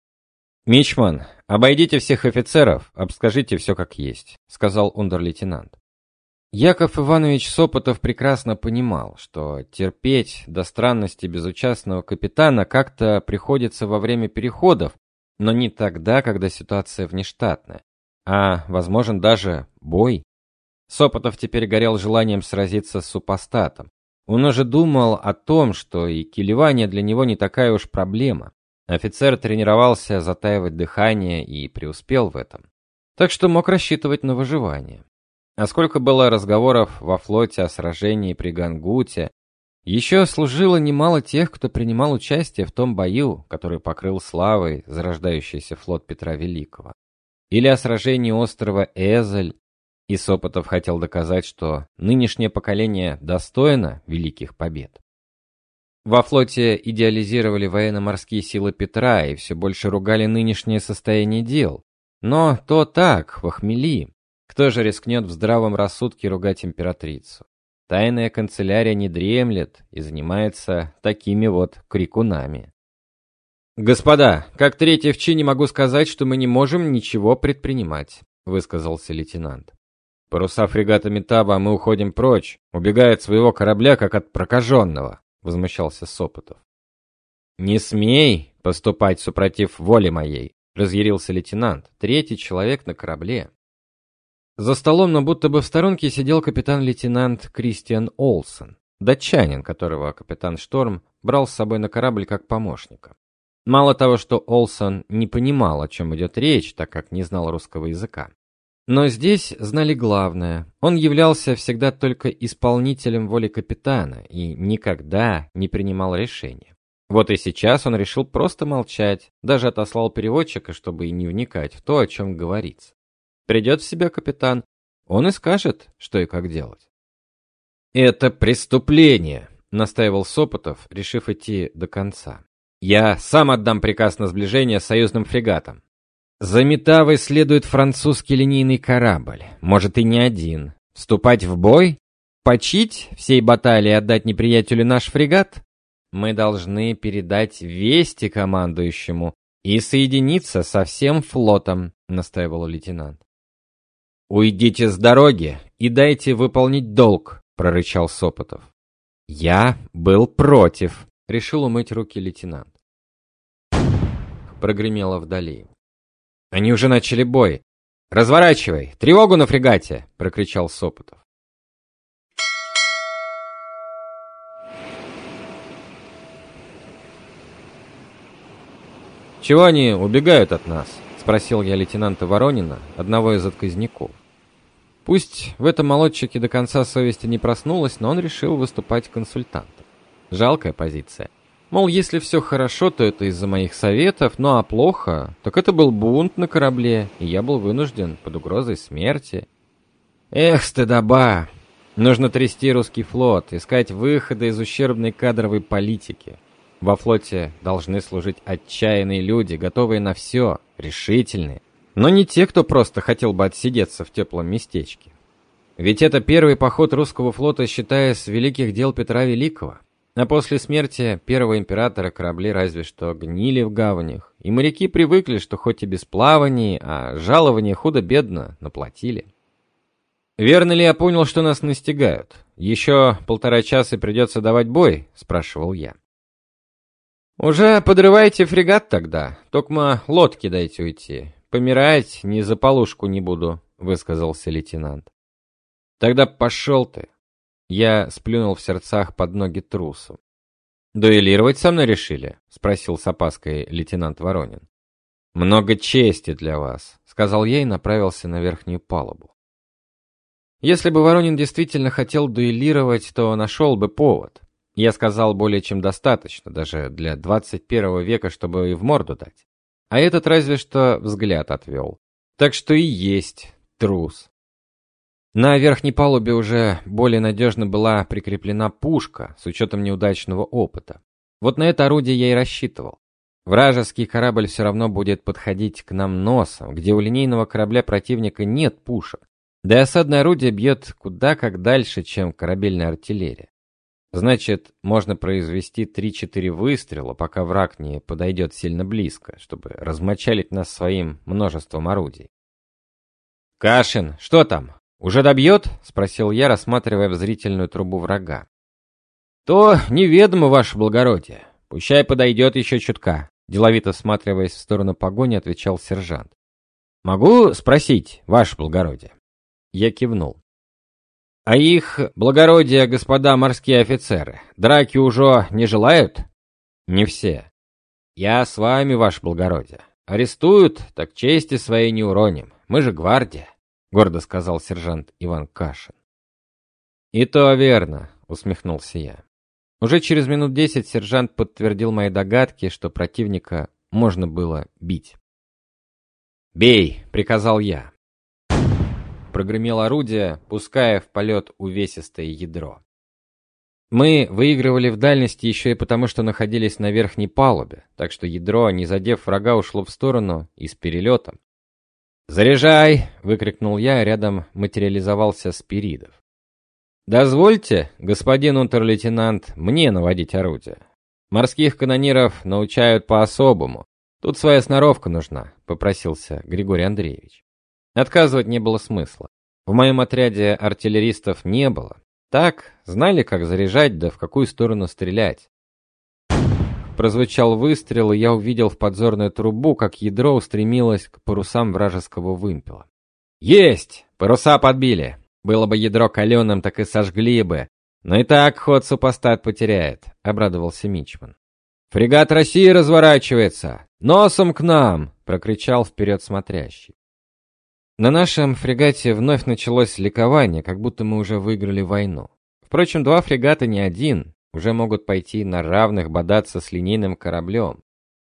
Speaker 1: «Мичман, обойдите всех офицеров, обскажите все как есть», — сказал унтер-лейтенант. Яков Иванович Сопотов прекрасно понимал, что терпеть до странности безучастного капитана как-то приходится во время переходов, но не тогда, когда ситуация внештатная, а, возможен даже бой. Сопотов теперь горел желанием сразиться с супостатом. Он уже думал о том, что и килевание для него не такая уж проблема. Офицер тренировался затаивать дыхание и преуспел в этом. Так что мог рассчитывать на выживание. А сколько было разговоров во флоте о сражении при Гангуте, еще служило немало тех, кто принимал участие в том бою, который покрыл славой зарождающийся флот Петра Великого. Или о сражении острова Эзель. И Сопотов хотел доказать, что нынешнее поколение достойно великих побед. Во флоте идеализировали военно-морские силы Петра и все больше ругали нынешнее состояние дел. Но то так, в охмели. Кто же рискнет в здравом рассудке ругать императрицу? Тайная канцелярия не дремлет и занимается такими вот крикунами. «Господа, как третий в чине могу сказать, что мы не можем ничего предпринимать», — высказался лейтенант. «Паруса фрегата Метаба, мы уходим прочь, убегая от своего корабля, как от прокаженного», — возмущался Сопотов. «Не смей поступать супротив воли моей», — разъярился лейтенант, третий человек на корабле. За столом, но будто бы в сторонке, сидел капитан-лейтенант Кристиан Олсен, датчанин, которого капитан Шторм брал с собой на корабль как помощника. Мало того, что Олсен не понимал, о чем идет речь, так как не знал русского языка. Но здесь знали главное. Он являлся всегда только исполнителем воли капитана и никогда не принимал решения. Вот и сейчас он решил просто молчать, даже отослал переводчика, чтобы и не вникать в то, о чем говорится. Придет в себя капитан, он и скажет, что и как делать. «Это преступление», — настаивал Сопотов, решив идти до конца. «Я сам отдам приказ на сближение с союзным фрегатом. За Метавой следует французский линейный корабль, может и не один. Вступать в бой? Почить всей баталии и отдать неприятелю наш фрегат? Мы должны передать вести командующему и соединиться со всем флотом», — настаивал лейтенант. «Уйдите с дороги и дайте выполнить долг», — прорычал Сопотов. «Я был против», — решил умыть руки лейтенант. Прогремело вдали. «Они уже начали бой. Разворачивай! Тревогу на фрегате!» — прокричал Сопотов. «Чего они убегают от нас?» — спросил я лейтенанта Воронина, одного из отказников. Пусть в этом молодчике до конца совести не проснулась, но он решил выступать консультантом. Жалкая позиция. Мол, если все хорошо, то это из-за моих советов, ну а плохо, так это был бунт на корабле, и я был вынужден под угрозой смерти. Эх, стыдоба! Нужно трясти русский флот, искать выходы из ущербной кадровой политики. Во флоте должны служить отчаянные люди, готовые на все, решительные. Но не те, кто просто хотел бы отсидеться в теплом местечке. Ведь это первый поход русского флота, считая с великих дел Петра Великого. А после смерти первого императора корабли разве что гнили в гаванях, и моряки привыкли, что хоть и без плаваний, а жалования худо-бедно наплатили. «Верно ли я понял, что нас настигают? Еще полтора часа придется давать бой?» — спрашивал я. «Уже подрывайте фрегат тогда, токма лодки дайте уйти. Помирать ни за полушку не буду», — высказался лейтенант. «Тогда пошел ты». Я сплюнул в сердцах под ноги трусу. «Дуэлировать со мной решили?» — спросил с опаской лейтенант Воронин. «Много чести для вас», — сказал я и направился на верхнюю палубу. Если бы Воронин действительно хотел дуэлировать, то нашел бы повод. Я сказал более чем достаточно, даже для двадцать первого века, чтобы и в морду дать. А этот разве что взгляд отвел. Так что и есть трус. На верхней палубе уже более надежно была прикреплена пушка, с учетом неудачного опыта. Вот на это орудие я и рассчитывал. Вражеский корабль все равно будет подходить к нам носом, где у линейного корабля противника нет пушек. Да и осадное орудие бьет куда как дальше, чем корабельная артиллерия. Значит, можно произвести три-четыре выстрела, пока враг не подойдет сильно близко, чтобы размочалить нас своим множеством орудий. «Кашин, что там? Уже добьет?» — спросил я, рассматривая в зрительную трубу врага. «То неведомо, ваше благородие. Пущай подойдет еще чутка», — деловито всматриваясь в сторону погони, отвечал сержант. «Могу спросить, ваше благородие?» Я кивнул. «А их благородие, господа морские офицеры, драки уже не желают?» «Не все. Я с вами, ваше благородие. Арестуют, так чести своей не уроним. Мы же гвардия», — гордо сказал сержант Иван Кашин. «И то верно», — усмехнулся я. Уже через минут десять сержант подтвердил мои догадки, что противника можно было бить. «Бей!» — приказал я. Прогремело орудие, пуская в полет увесистое ядро. Мы выигрывали в дальности еще и потому, что находились на верхней палубе, так что ядро, не задев врага, ушло в сторону и с перелетом. «Заряжай!» — выкрикнул я, а рядом материализовался Спиридов. «Дозвольте, господин унтер-лейтенант, мне наводить орудие. Морских канониров научают по-особому. Тут своя сноровка нужна», — попросился Григорий Андреевич. Отказывать не было смысла. В моем отряде артиллеристов не было. Так, знали, как заряжать, да в какую сторону стрелять. Прозвучал выстрел, и я увидел в подзорную трубу, как ядро устремилось к парусам вражеского вымпела. «Есть! Паруса подбили! Было бы ядро каленым, так и сожгли бы. Но и так ход супостат потеряет», — обрадовался мичман. «Фрегат России разворачивается! Носом к нам!» — прокричал вперед смотрящий. На нашем фрегате вновь началось ликование, как будто мы уже выиграли войну. Впрочем, два фрегата не один, уже могут пойти на равных бодаться с линейным кораблем.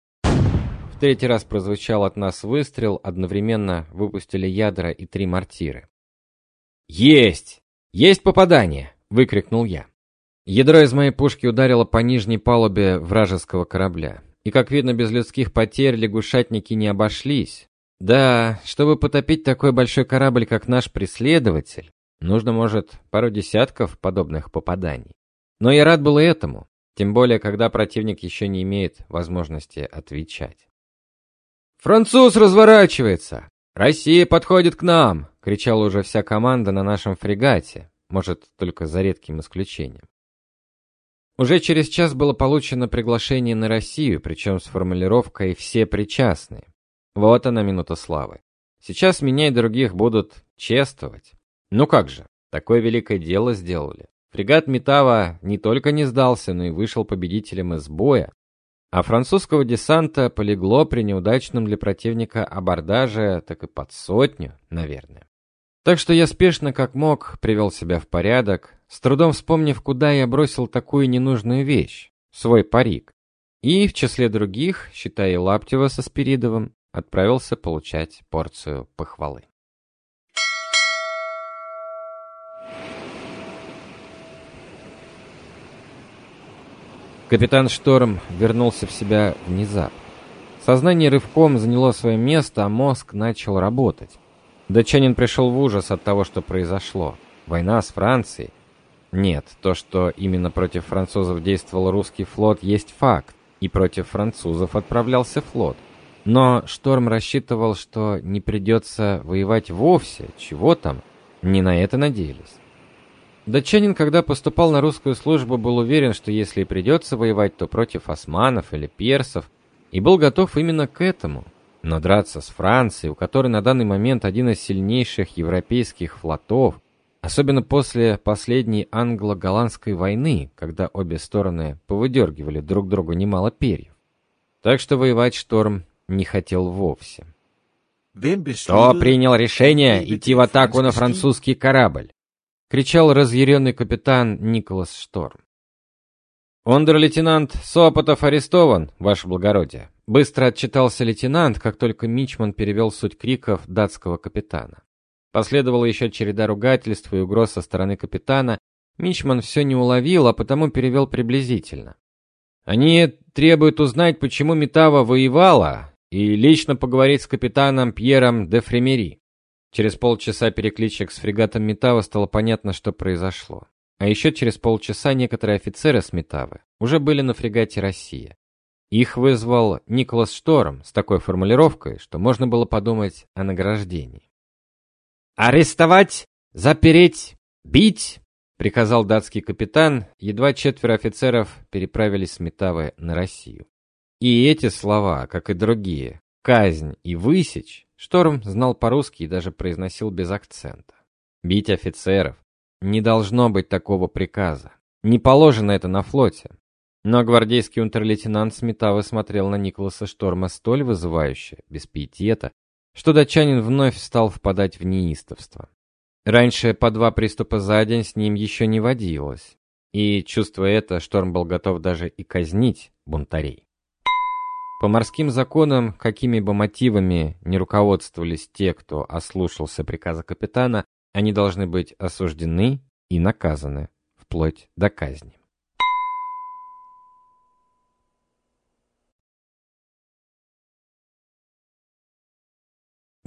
Speaker 1: В третий раз прозвучал от нас выстрел, одновременно выпустили ядра и три мортиры. «Есть! Есть попадание!» — выкрикнул я. Ядро из моей пушки ударило по нижней палубе вражеского корабля. И, как видно, без людских потерь лягушатники не обошлись. Да, чтобы потопить такой большой корабль, как наш преследователь, нужно, может, пару десятков подобных попаданий. Но я рад был и этому, тем более, когда противник еще не имеет возможности отвечать. «Француз разворачивается! Россия подходит к нам!» — кричала уже вся команда на нашем фрегате, может, только за редким исключением. Уже через час было получено приглашение на Россию, причем с формулировкой «все причастные». Вот она, минута славы. Сейчас меня и других будут чествовать. Ну как же, такое великое дело сделали. Фрегат Метава не только не сдался, но и вышел победителем из боя. А французского десанта полегло при неудачном для противника абордаже так и под сотню, наверное. Так что я спешно, как мог, привел себя в порядок, с трудом вспомнив, куда я бросил такую ненужную вещь — свой парик. И, в числе других, считая Лаптева со Спиридовым, отправился получать порцию похвалы. Капитан Шторм вернулся в себя внезапно. Сознание рывком заняло свое место, а мозг начал работать. Датчанин пришел в ужас от того, что произошло. Война с Францией? Нет, то, что именно против французов действовал русский флот, есть факт, и против французов отправлялся флот. Но Шторм рассчитывал, что не придется воевать вовсе, чего там, не на это надеялись. Датчанин, когда поступал на русскую службу, был уверен, что если и придется воевать, то против османов или персов, и был готов именно к этому. Но драться с Францией, у которой на данный момент один из сильнейших европейских флотов, особенно после последней англо-голландской войны, когда обе стороны повыдергивали друг другу немало перьев. Так что воевать Шторм не хотел вовсе. «Кто принял решение идти в атаку на французский корабль?» — кричал разъяренный капитан Николас Шторм. «Ундер-лейтенант Сопотов арестован, ваше благородие», — быстро отчитался лейтенант, как только мичман перевел суть криков датского капитана. Последовала еще череда ругательств и угроз со стороны капитана. Мичман все не уловил, а потому перевел приблизительно. «Они требуют узнать, почему Метава воевала, и лично поговорить с капитаном Пьером де Фремери». Через полчаса перекличек с фрегатом Метава стало понятно, что произошло. А еще через полчаса некоторые офицеры с Метавы уже были на фрегате «Россия». Их вызвал Николас Шторм с такой формулировкой, что можно было подумать о награждении. «Арестовать! Запереть! Бить!» — приказал датский капитан, едва четверо офицеров переправились с Метавы на Россию. И эти слова, как и другие, «казнь» и «высечь», Шторм знал по-русски и даже произносил без акцента. Бить офицеров. Не должно быть такого приказа. Не положено это на флоте. Но гвардейский унтер-лейтенант с Метавы смотрел на Николаса Шторма столь вызывающе, без пиетета, что датчанин вновь стал впадать в неистовство. Раньше по два приступа за день с ним еще не водилось. И, чувствуя это, Шторм был готов даже и казнить бунтарей. По морским законам, какими бы мотивами не руководствовались те, кто ослушался приказа капитана, они должны быть осуждены и наказаны, вплоть до казни.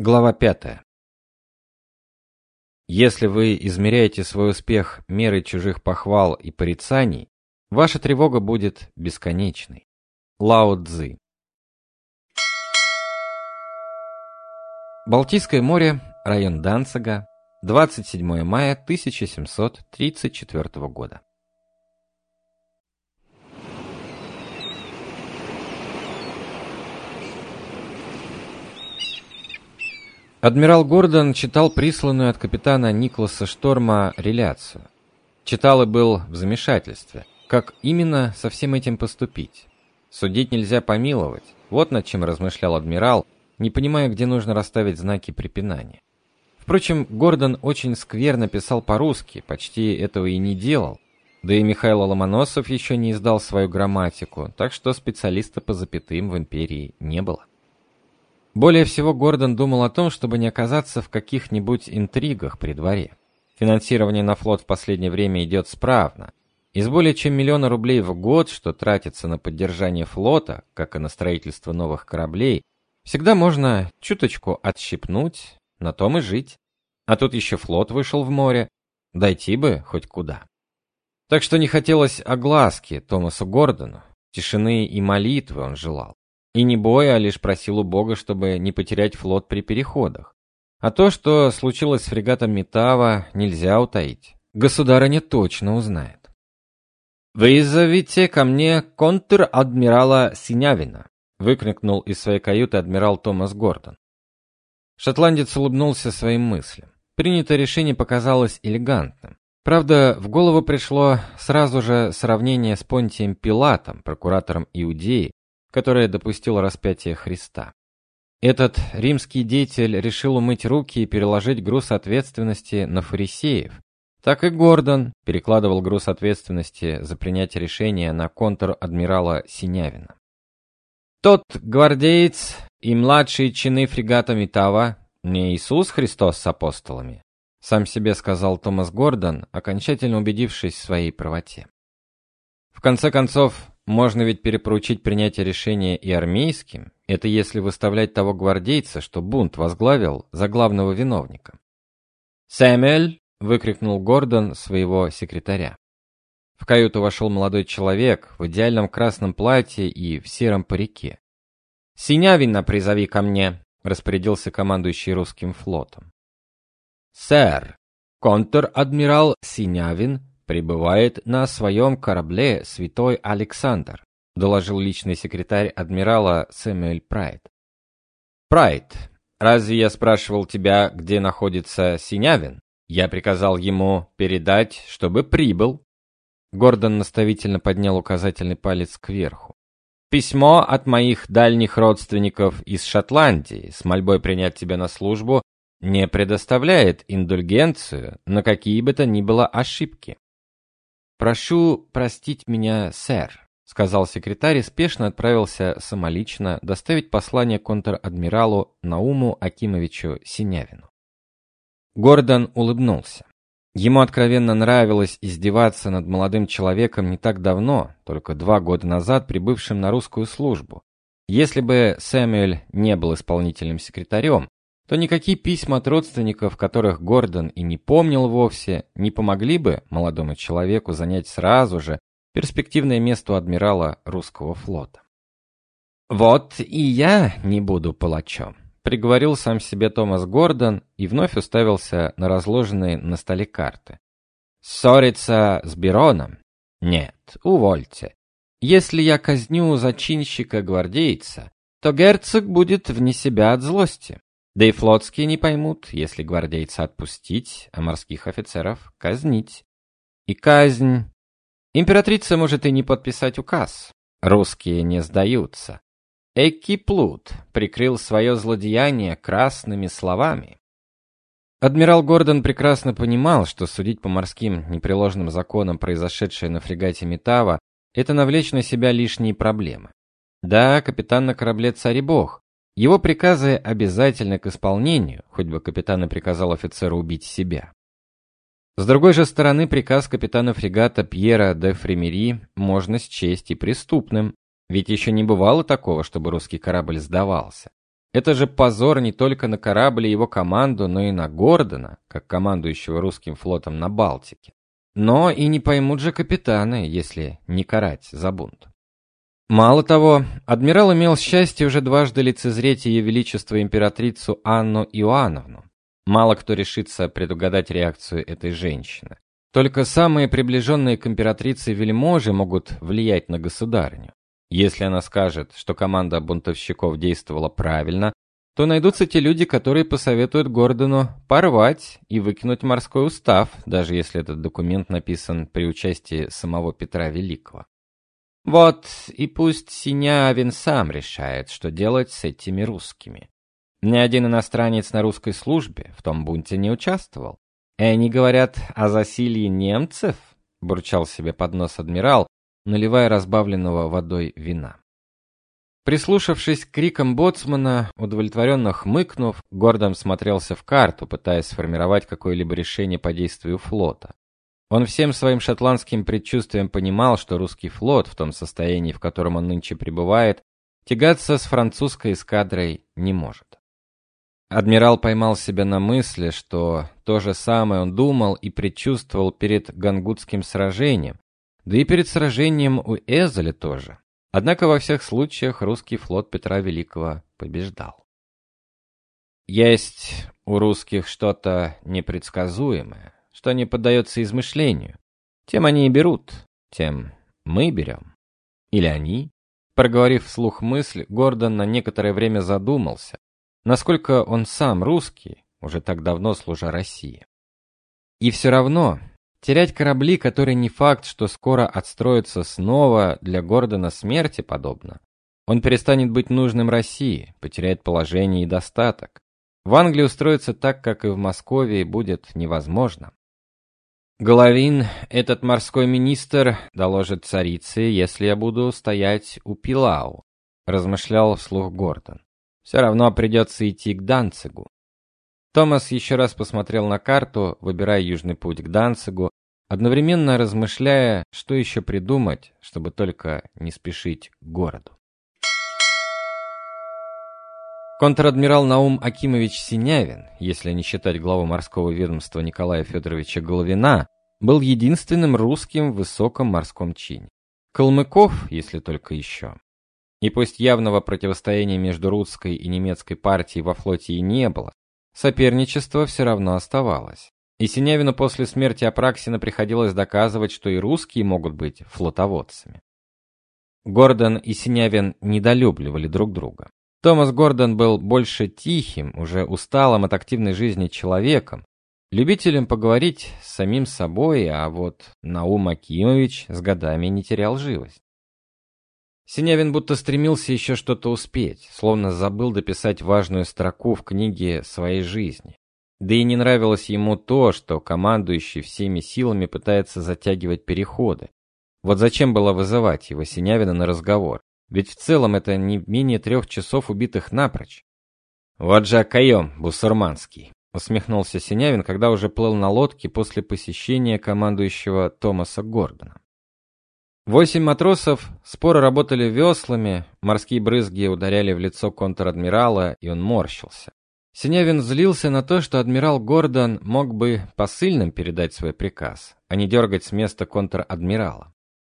Speaker 1: Глава пятая. Если вы измеряете свой успех мерой чужих похвал и порицаний, ваша тревога будет бесконечной. Лао Цзы. Балтийское море, район Данцига, двадцать седьмое мая тысяча семьсот тридцать четвёртого года. Адмирал Гордон читал присланную от капитана Николаса Шторма реляцию. Читал и был в замешательстве. Как именно со всем этим поступить? Судить нельзя помиловать. Вот над чем размышлял адмирал, не понимая, где нужно расставить знаки препинания. Впрочем, Гордон очень скверно писал по-русски, почти этого и не делал. Да и Михаил Ломоносов еще не издал свою грамматику, так что специалиста по запятым в империи не было. Более всего Гордон думал о том, чтобы не оказаться в каких-нибудь интригах при дворе. Финансирование на флот в последнее время идет справно. Из более чем миллиона рублей в год, что тратится на поддержание флота, как и на строительство новых кораблей, всегда можно чуточку отщипнуть, на том и жить. А тут еще флот вышел в море, дойти бы хоть куда. Так что не хотелось огласки Томасу Гордону, тишины и молитвы он желал. И не боя, а лишь просил у Бога, чтобы не потерять флот при переходах. А то, что случилось с фрегатом Метава, нельзя утаить. Государыня точно узнает. «Вызовите ко мне контр-адмирала Синявина», выкрикнул из своей каюты адмирал Томас Гордон. Шотландец улыбнулся своим мыслям. Принятое решение показалось элегантным. Правда, в голову пришло сразу же сравнение с Понтием Пилатом, прокуратором Иудеи, которое допустило распятие Христа. Этот римский деятель решил умыть руки и переложить груз ответственности на фарисеев. Так и Гордон перекладывал груз ответственности за принятие решения на контр-адмирала Синявина. Тот гвардеец и младшие чины фрегата Метава не Иисус Христос с апостолами, сам себе сказал Томас Гордон, окончательно убедившись в своей правоте. В конце концов, можно ведь перепоручить принятие решения и армейским, это если выставлять того гвардейца, что бунт возглавил, за главного виновника. «Сэмюэль!» — выкрикнул Гордон своего секретаря. В каюту вошел молодой человек в идеальном красном платье и в сером парике. «Синявина призови ко мне!» — распорядился командующий русским флотом. «Сэр, контр-адмирал Синявин прибывает на своем корабле «Святой Александр», доложил личный секретарь адмирала Сэмюэль Прайд. «Прайд, разве я спрашивал тебя, где находится Синявин? Я приказал ему передать, чтобы прибыл». Гордон наставительно поднял указательный палец кверху. «Письмо от моих дальних родственников из Шотландии с мольбой принять тебя на службу не предоставляет индульгенцию на какие бы то ни было ошибки». «Прошу простить меня, сэр», — сказал секретарь и спешно отправился самолично доставить послание контр-адмиралу Науму Акимовичу Синявину. Гордон улыбнулся. Ему откровенно нравилось издеваться над молодым человеком не так давно, только два года назад прибывшим на русскую службу. Если бы Сэмюэль не был исполнительным секретарем, то никакие письма от родственников, которых Гордон и не помнил вовсе, не помогли бы молодому человеку занять сразу же перспективное место у адмирала русского флота. «Вот и я не буду палачом», — приговорил сам себе Томас Гордон и вновь уставился на разложенные на столе карты. «Ссориться с Бироном? Нет, увольте. Если я казню зачинщика-гвардейца, то герцог будет вне себя от злости. Да и флотские не поймут, если гвардейца отпустить, а морских офицеров казнить. И казнь... Императрица может и не подписать указ. Русские не сдаются. Экий плут прикрыл свое злодеяние красными словами». Адмирал Гордон прекрасно понимал, что судить по морским непреложным законам произошедшее на фрегате Метава — это навлечь на себя лишние проблемы. Да, капитан на корабле царь и бог. Его приказы обязательны к исполнению, хоть бы капитан и приказал офицеру убить себя. С другой же стороны, приказ капитана фрегата Пьера де Фремери можно счесть и преступным, ведь еще не бывало такого, чтобы русский корабль сдавался. Это же позор не только на корабль и его команду, но и на Гордона, как командующего русским флотом на Балтике. Но и не поймут же капитаны, если не карать за бунт. Мало того, адмирал имел счастье уже дважды лицезреть Ее Величество императрицу Анну Иоанновну. Мало кто решится предугадать реакцию этой женщины. Только самые приближенные к императрице вельможи могут влиять на государыню. Если она скажет, что команда бунтовщиков действовала правильно, то найдутся те люди, которые посоветуют Гордону порвать и выкинуть морской устав, даже если этот документ написан при участии самого Петра Великого. Вот и пусть Синявин сам решает, что делать с этими русскими. Ни один иностранец на русской службе в том бунте не участвовал. И они говорят о засилье немцев, бурчал себе под нос адмирал, наливая разбавленного водой вина. Прислушавшись к крикам боцмана, удовлетворенно хмыкнув, Гордон смотрелся в карту, пытаясь сформировать какое-либо решение по действию флота. Он всем своим шотландским предчувствием понимал, что русский флот, в том состоянии, в котором он нынче пребывает, тягаться с французской эскадрой не может. Адмирал поймал себя на мысли, что то же самое он думал и предчувствовал перед Гангутским сражением, да и перед сражением у Эзеля тоже. Однако во всех случаях русский флот Петра Великого побеждал. Есть у русских что-то непредсказуемое, что не поддается измышлению. Тем они и берут, тем мы берем. Или они? Проговорив вслух мысль, Гордон на некоторое время задумался, насколько он сам русский, уже так давно служа России. И все равно терять корабли, которые не факт, что скоро отстроятся снова, для Гордона смерти подобно. Он перестанет быть нужным России, потеряет положение и достаток. В Англии устроиться так, как и в Москве, будет невозможно. Головин, этот морской министр, доложит царице, если я буду стоять у Пилау, размышлял вслух Гордон. Все равно придется идти к Данцигу. Томас еще раз посмотрел на карту, выбирая южный путь к Данцигу, одновременно размышляя, что еще придумать, чтобы только не спешить к городу. Контр-адмирал Наум Акимович Синявин, если не считать главу морского ведомства Николая Федоровича Головина, был единственным русским в высоком морском чине. Калмыков, если только еще. И пусть явного противостояния между русской и немецкой партией во флоте и не было, соперничество все равно оставалось. И Синявину после смерти Апраксина приходилось доказывать, что и русские могут быть флотоводцами. Гордон и Синявин недолюбливали друг друга. Томас Гордон был больше тихим, уже усталым от активной жизни человеком, любителем поговорить с самим собой, а вот Наум Акимович с годами не терял живость. Синявин будто стремился еще что-то успеть, словно забыл дописать важную строку в книге своей жизни. Да и не нравилось ему то, что командующий всеми силами пытается затягивать переходы. Вот зачем было вызывать его, Синявина, на разговор? Ведь в целом это не менее трех часов убитых напрочь. «Вот же окоем бусурманский», — усмехнулся Синявин, когда уже плыл на лодке после посещения командующего Томаса Гордона. Восемь матросов споро работали веслами, морские брызги ударяли в лицо контр-адмирала, и он морщился. Синявин злился на то, что адмирал Гордон мог бы посыльным передать свой приказ, а не дергать с места контр-адмирала.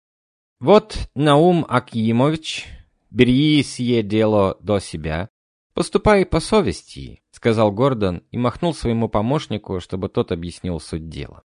Speaker 1: «Вот, Наум Акимович, бери сие дело до себя, поступай по совести», — сказал Гордон и махнул своему помощнику, чтобы тот объяснил суть дела.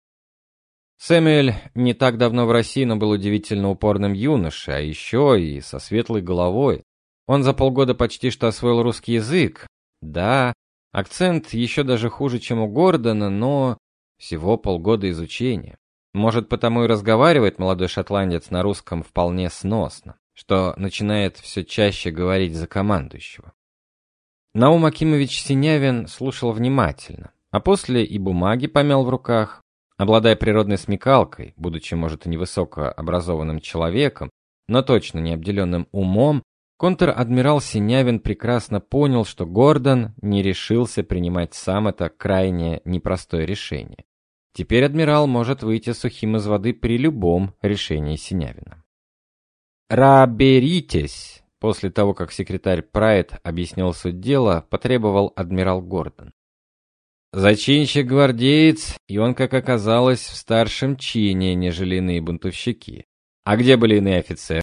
Speaker 1: Сэмюэль не так давно в России, но был удивительно упорным юношей, а еще и со светлой головой. Он за полгода почти что освоил русский язык. Да, акцент еще даже хуже, чем у Гордона, но всего полгода изучения. Может, потому и разговаривает молодой шотландец на русском вполне сносно, что начинает все чаще говорить за командующего. Наум Акимович Синявин слушал внимательно, а после и бумаги помял в руках. Обладая природной смекалкой, будучи, может, и невысокообразованным человеком, но точно не обделенным умом, контр-адмирал Синявин прекрасно понял, что Гордон не решился принимать сам это крайне непростое решение. Теперь адмирал может выйти сухим из воды при любом решении Синявина. «Раберитесь», После того, как секретарь Прайд объяснил суть дела, потребовал адмирал Гордон. Зачинщик-гвардеец, и он, как оказалось, в старшем чине, нежели иные бунтовщики. А где были иные офицеры?